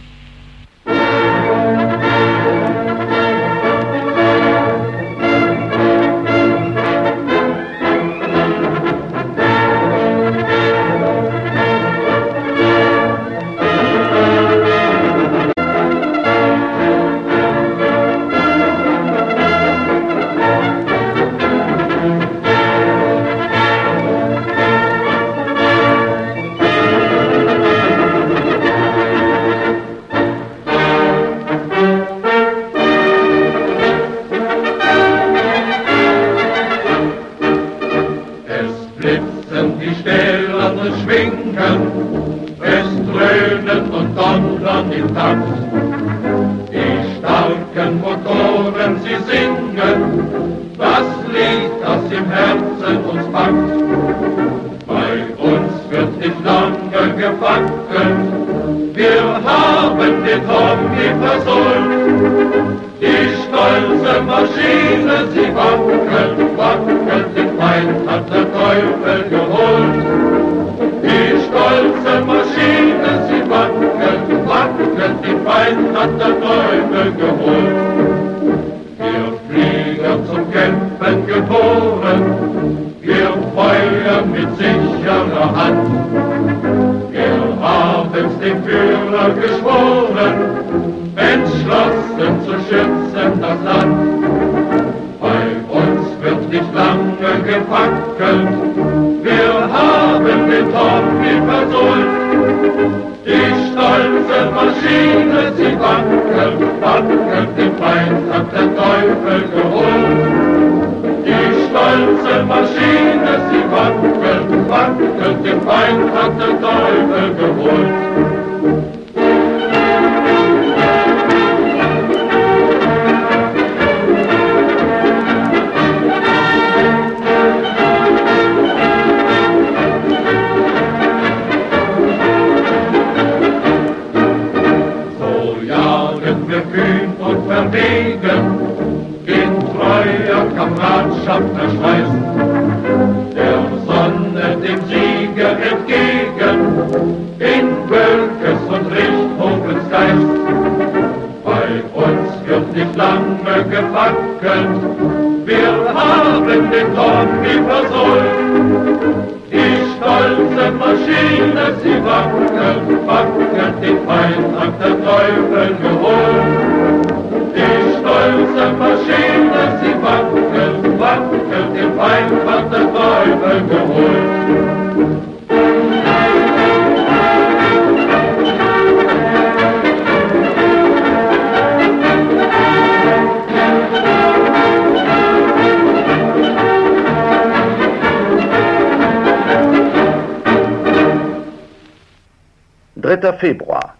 Februar.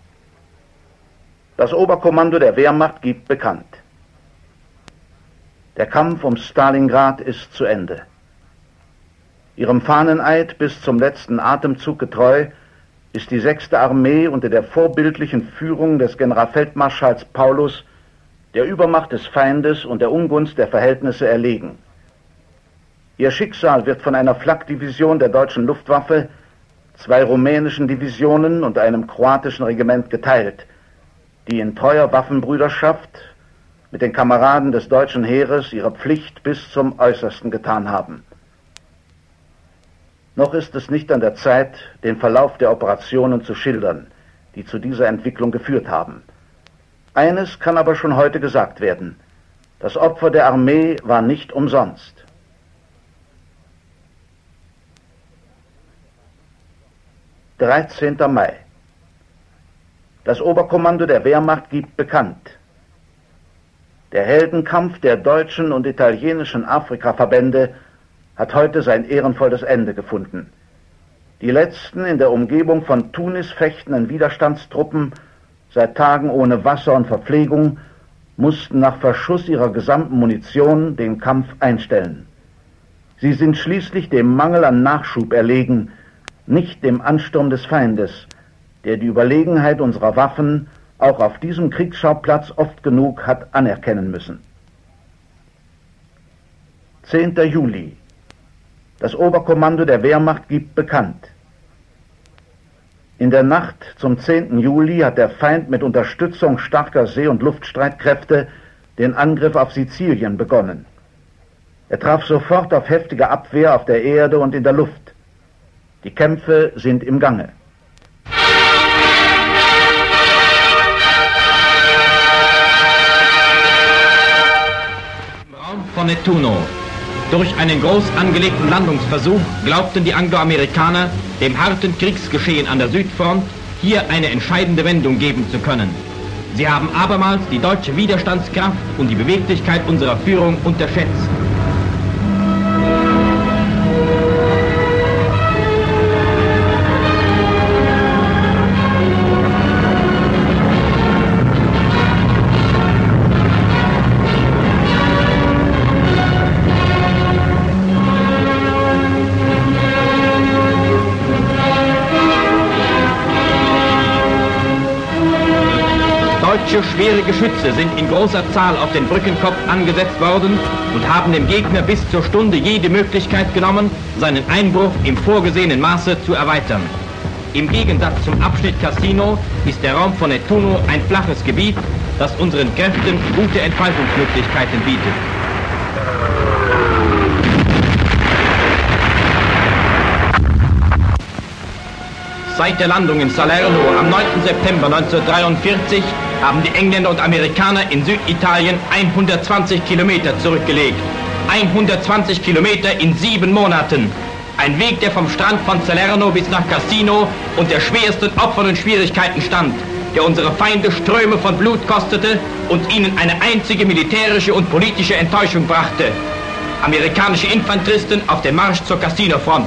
Das Oberkommando der Wehrmacht gibt bekannt. Der Kampf um Stalingrad ist zu Ende. Ihrem Fahneneid bis zum letzten Atemzug getreu ist die 6. Armee unter der vorbildlichen Führung des Generalfeldmarschalls Paulus der Übermacht des Feindes und der Ungunst der Verhältnisse erlegen. Ihr Schicksal wird von einer Flak-Division der deutschen Luftwaffe, 2 rumänischen Divisionen und einem kroatischen Regiment geteilt. die in treuer Waffenbrüderschaft mit den Kameraden des deutschen Heeres ihre Pflicht bis zum Äußersten getan haben. Noch ist es nicht an der Zeit, den Verlauf der Operationen zu schildern, die zu dieser Entwicklung geführt haben. Eines kann aber schon heute gesagt werden: Das Opfer der Armee war nicht umsonst. (13. Mai) Das Oberkommando der Wehrmacht gibt bekannt: Der Heldenkampf der deutschen und italienischen Afrikaverbände hat heute sein ehrenvolles Ende gefunden. Die letzten in der Umgebung von Tunis fechtenden Widerstandstruppen, seit Tagen ohne Wasser und Verpflegung, mussten nach Verschuss ihrer gesamten Munition den Kampf einstellen. Sie sind schließlich dem Mangel an Nachschub erlegen, nicht dem Ansturm des Feindes, der die Überlegenheit unserer Waffen auch auf diesem Kriegsschauplatz oft genug hat anerkennen müssen. 10. Juli. Das Oberkommando der Wehrmacht gibt bekannt: In der Nacht zum 10. Juli hat der Feind mit Unterstützung starker See- und Luftstreitkräfte den Angriff auf Sizilien begonnen. Er traf sofort auf heftige Abwehr auf der Erde und in der Luft. Die Kämpfe sind im Gange. Im Raum von Nettuno. Durch einen groß angelegten Landungsversuch glaubten die Angloamerikaner, dem harten Kriegsgeschehen an der Südfront hier eine entscheidende Wendung geben zu können. Sie haben abermals die deutsche Widerstandskraft und die Beweglichkeit unserer Führung unterschätzt. Deutsche schwere Geschütze sind in großer Zahl auf den Brückenkopf angesetzt worden und haben dem Gegner bis zur Stunde jede Möglichkeit genommen, seinen Einbruch im vorgesehenen Maße zu erweitern. Im Gegensatz zum Abschnitt Cassino ist der Raum von Nettuno ein flaches Gebiet, das unseren Kräften gute Entfaltungsmöglichkeiten bietet. Seit der Landung in Salerno am 9. September 1943 haben die Engländer und Amerikaner in Süditalien 120 Kilometer zurückgelegt. 120 Kilometer in 7 Monaten. Ein Weg, der vom Strand von Salerno bis nach Cassino und der schwersten Opfern und Schwierigkeiten stand, der unsere Feinde Ströme von Blut kostete und ihnen eine einzige militärische und politische Enttäuschung brachte. Amerikanische Infanteristen auf dem Marsch zur Cassino-Front.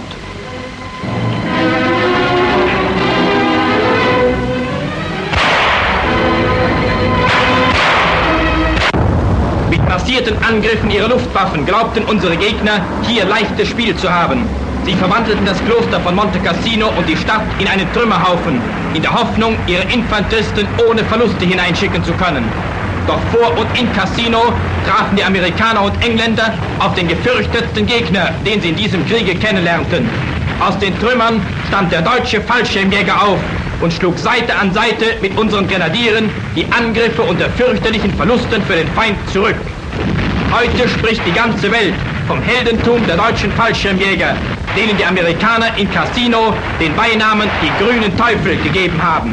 Massierten Angriffen ihrer Luftwaffen glaubten unsere Gegner, hier leichtes Spiel zu haben. Sie verwandelten das Kloster von Monte Cassino und die Stadt in einen Trümmerhaufen, in der Hoffnung, ihre Infanteristen ohne Verluste hineinschicken zu können. Doch vor und in Cassino trafen die Amerikaner und Engländer auf den gefürchtetsten Gegner, den sie in diesem Kriege kennenlernten. Aus den Trümmern stand der deutsche Fallschirmjäger auf und schlug Seite an Seite mit unseren Grenadieren die Angriffe unter fürchterlichen Verlusten für den Feind zurück. Heute spricht die ganze Welt vom Heldentum der deutschen Fallschirmjäger, denen die Amerikaner in Cassino den Beinamen die grünen Teufel gegeben haben.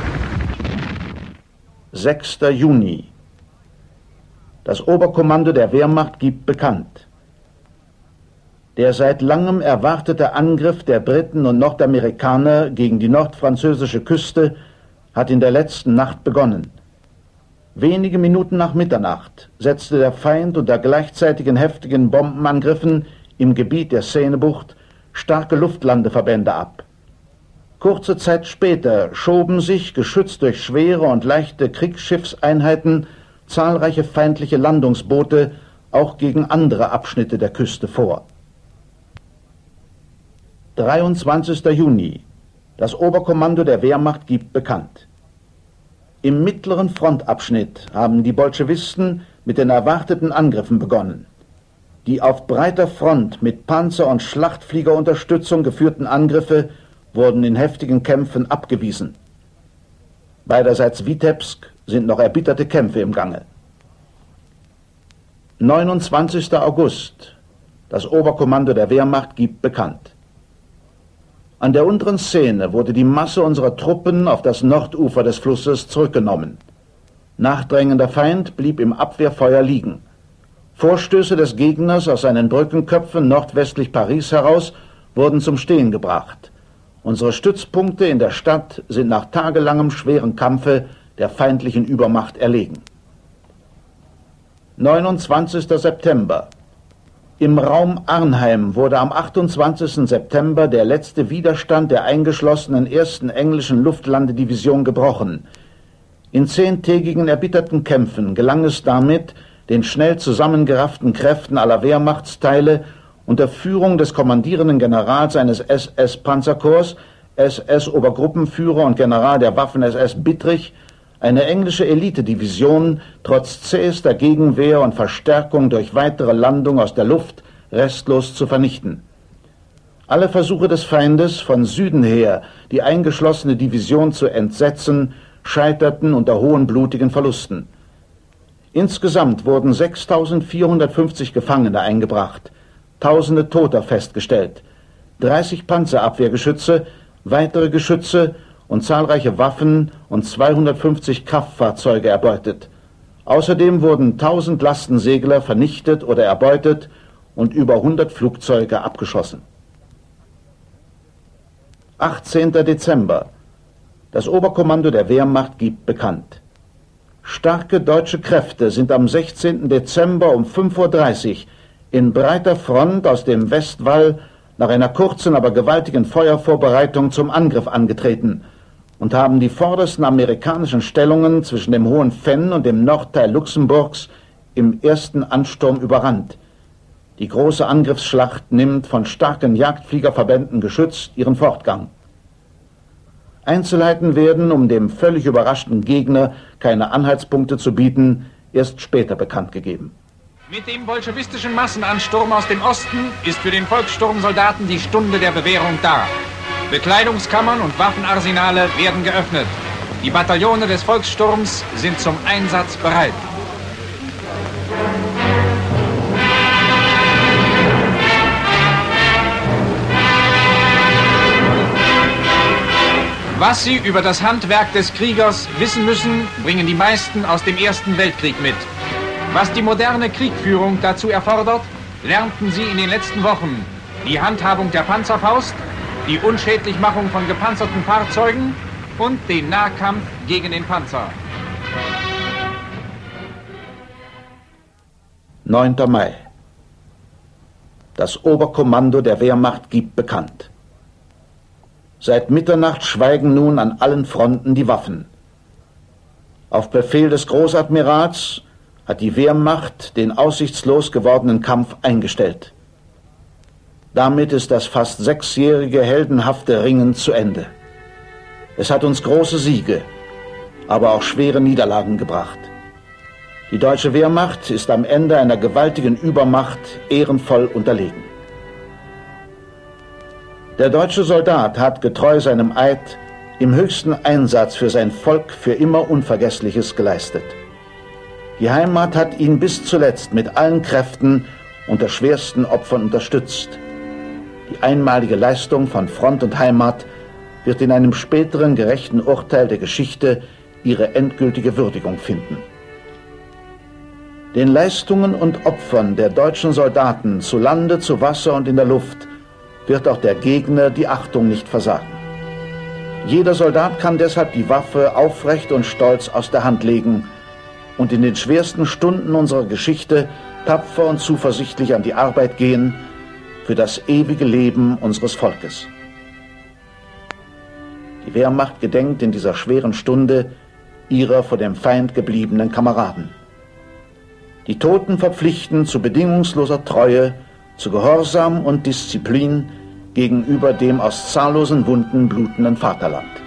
6. Juni. Das Oberkommando der Wehrmacht gibt bekannt: Der seit langem erwartete Angriff der Briten und Nordamerikaner gegen die nordfranzösische Küste hat in der letzten Nacht begonnen. Wenige Minuten nach Mitternacht setzte der Feind unter gleichzeitigen heftigen Bombenangriffen im Gebiet der Seinebucht starke Luftlandeverbände ab. Kurze Zeit später schoben sich, geschützt durch schwere und leichte Kriegsschiffseinheiten, zahlreiche feindliche Landungsboote auch gegen andere Abschnitte der Küste vor. 23. Juni. Das Oberkommando der Wehrmacht gibt bekannt: Im mittleren Frontabschnitt haben die Bolschewisten mit den erwarteten Angriffen begonnen. Die auf breiter Front mit Panzer- und Schlachtfliegerunterstützung geführten Angriffe wurden in heftigen Kämpfen abgewiesen. Beiderseits Witebsk sind noch erbitterte Kämpfe im Gange. 29. August. Das Oberkommando der Wehrmacht gibt bekannt. An der unteren Szene wurde die Masse unserer Truppen auf das Nordufer des Flusses zurückgenommen. Nachdrängender Feind blieb im Abwehrfeuer liegen. Vorstöße des Gegners aus seinen Brückenköpfen nordwestlich Paris heraus wurden zum Stehen gebracht. Unsere Stützpunkte in der Stadt sind nach tagelangem schweren Kampfe der feindlichen Übermacht erlegen. 29. September. Im Raum Arnheim wurde am 28. September der letzte Widerstand der eingeschlossenen 1. englischen Luftlandedivision gebrochen. In 10-tägigen erbitterten Kämpfen gelang es damit, den schnell zusammengerafften Kräften aller Wehrmachtsteile unter Führung des kommandierenden Generals eines SS-Panzerkorps, SS-Obergruppenführer und General der Waffen-SS Bittrich, eine englische Elitedivision trotz zähester Gegenwehr und Verstärkung durch weitere Landung aus der Luft restlos zu vernichten. Alle Versuche des Feindes, von Süden her die eingeschlossene Division zu entsetzen, scheiterten unter hohen blutigen Verlusten. Insgesamt wurden 6.450 Gefangene eingebracht, Tausende Toter festgestellt, 30 Panzerabwehrgeschütze, weitere Geschütze und zahlreiche Waffen und 250 Kraftfahrzeuge erbeutet. Außerdem wurden 1000 Lastensegler vernichtet oder erbeutet und über 100 Flugzeuge abgeschossen. 18. Dezember. Das Oberkommando der Wehrmacht gibt bekannt. Starke deutsche Kräfte sind am 16. Dezember um 5:30 Uhr in breiter Front aus dem Westwall nach einer kurzen, aber gewaltigen Feuervorbereitung zum Angriff angetreten und haben die vordersten amerikanischen Stellungen zwischen dem Hohen Fenn und dem Nordteil Luxemburgs im ersten Ansturm überrannt. Die große Angriffsschlacht nimmt von starken Jagdfliegerverbänden geschützt ihren Fortgang. Einzelheiten werden, um dem völlig überraschten Gegner keine Anhaltspunkte zu bieten, erst später bekannt gegeben. Mit dem bolschewistischen Massenansturm aus dem Osten ist für den Volkssturmsoldaten die Stunde der Bewährung da. Bekleidungskammern und Waffenarsenale werden geöffnet. Die Bataillone des Volkssturms sind zum Einsatz bereit. Was Sie über das Handwerk des Kriegers wissen müssen, bringen die meisten aus dem Ersten Weltkrieg mit. Was die moderne Kriegführung dazu erfordert, lernten Sie in den letzten Wochen. Die Handhabung der Panzerfaust, die Unschädlichmachung von gepanzerten Fahrzeugen und den Nahkampf gegen den Panzer. 9. Mai. Das Oberkommando der Wehrmacht gibt bekannt. Seit Mitternacht schweigen nun an allen Fronten die Waffen. Auf Befehl des Großadmirals hat die Wehrmacht den aussichtslos gewordenen Kampf eingestellt. Damit ist das fast 6-jährige heldenhafte Ringen zu Ende. Es hat uns große Siege, aber auch schwere Niederlagen gebracht. Die deutsche Wehrmacht ist am Ende einer gewaltigen Übermacht ehrenvoll unterlegen. Der deutsche Soldat hat, getreu seinem Eid, im höchsten Einsatz für sein Volk für immer Unvergessliches geleistet. Die Heimat hat ihn bis zuletzt mit allen Kräften unter schwersten Opfern unterstützt. Die einmalige Leistung von Front und Heimat wird in einem späteren gerechten Urteil der Geschichte ihre endgültige Würdigung finden. Den Leistungen und Opfern der deutschen Soldaten zu Lande, zu Wasser und in der Luft wird auch der Gegner die Achtung nicht versagen. Jeder Soldat kann deshalb die Waffe aufrecht und stolz aus der Hand legen und in den schwersten Stunden unserer Geschichte tapfer und zuversichtlich an die Arbeit gehen für das ewige Leben unseres Volkes. Die Wehrmacht gedenkt in dieser schweren Stunde ihrer vor dem Feind gebliebenen Kameraden. Die Toten verpflichten zu bedingungsloser Treue, zu Gehorsam und Disziplin gegenüber dem aus zahllosen Wunden blutenden Vaterland.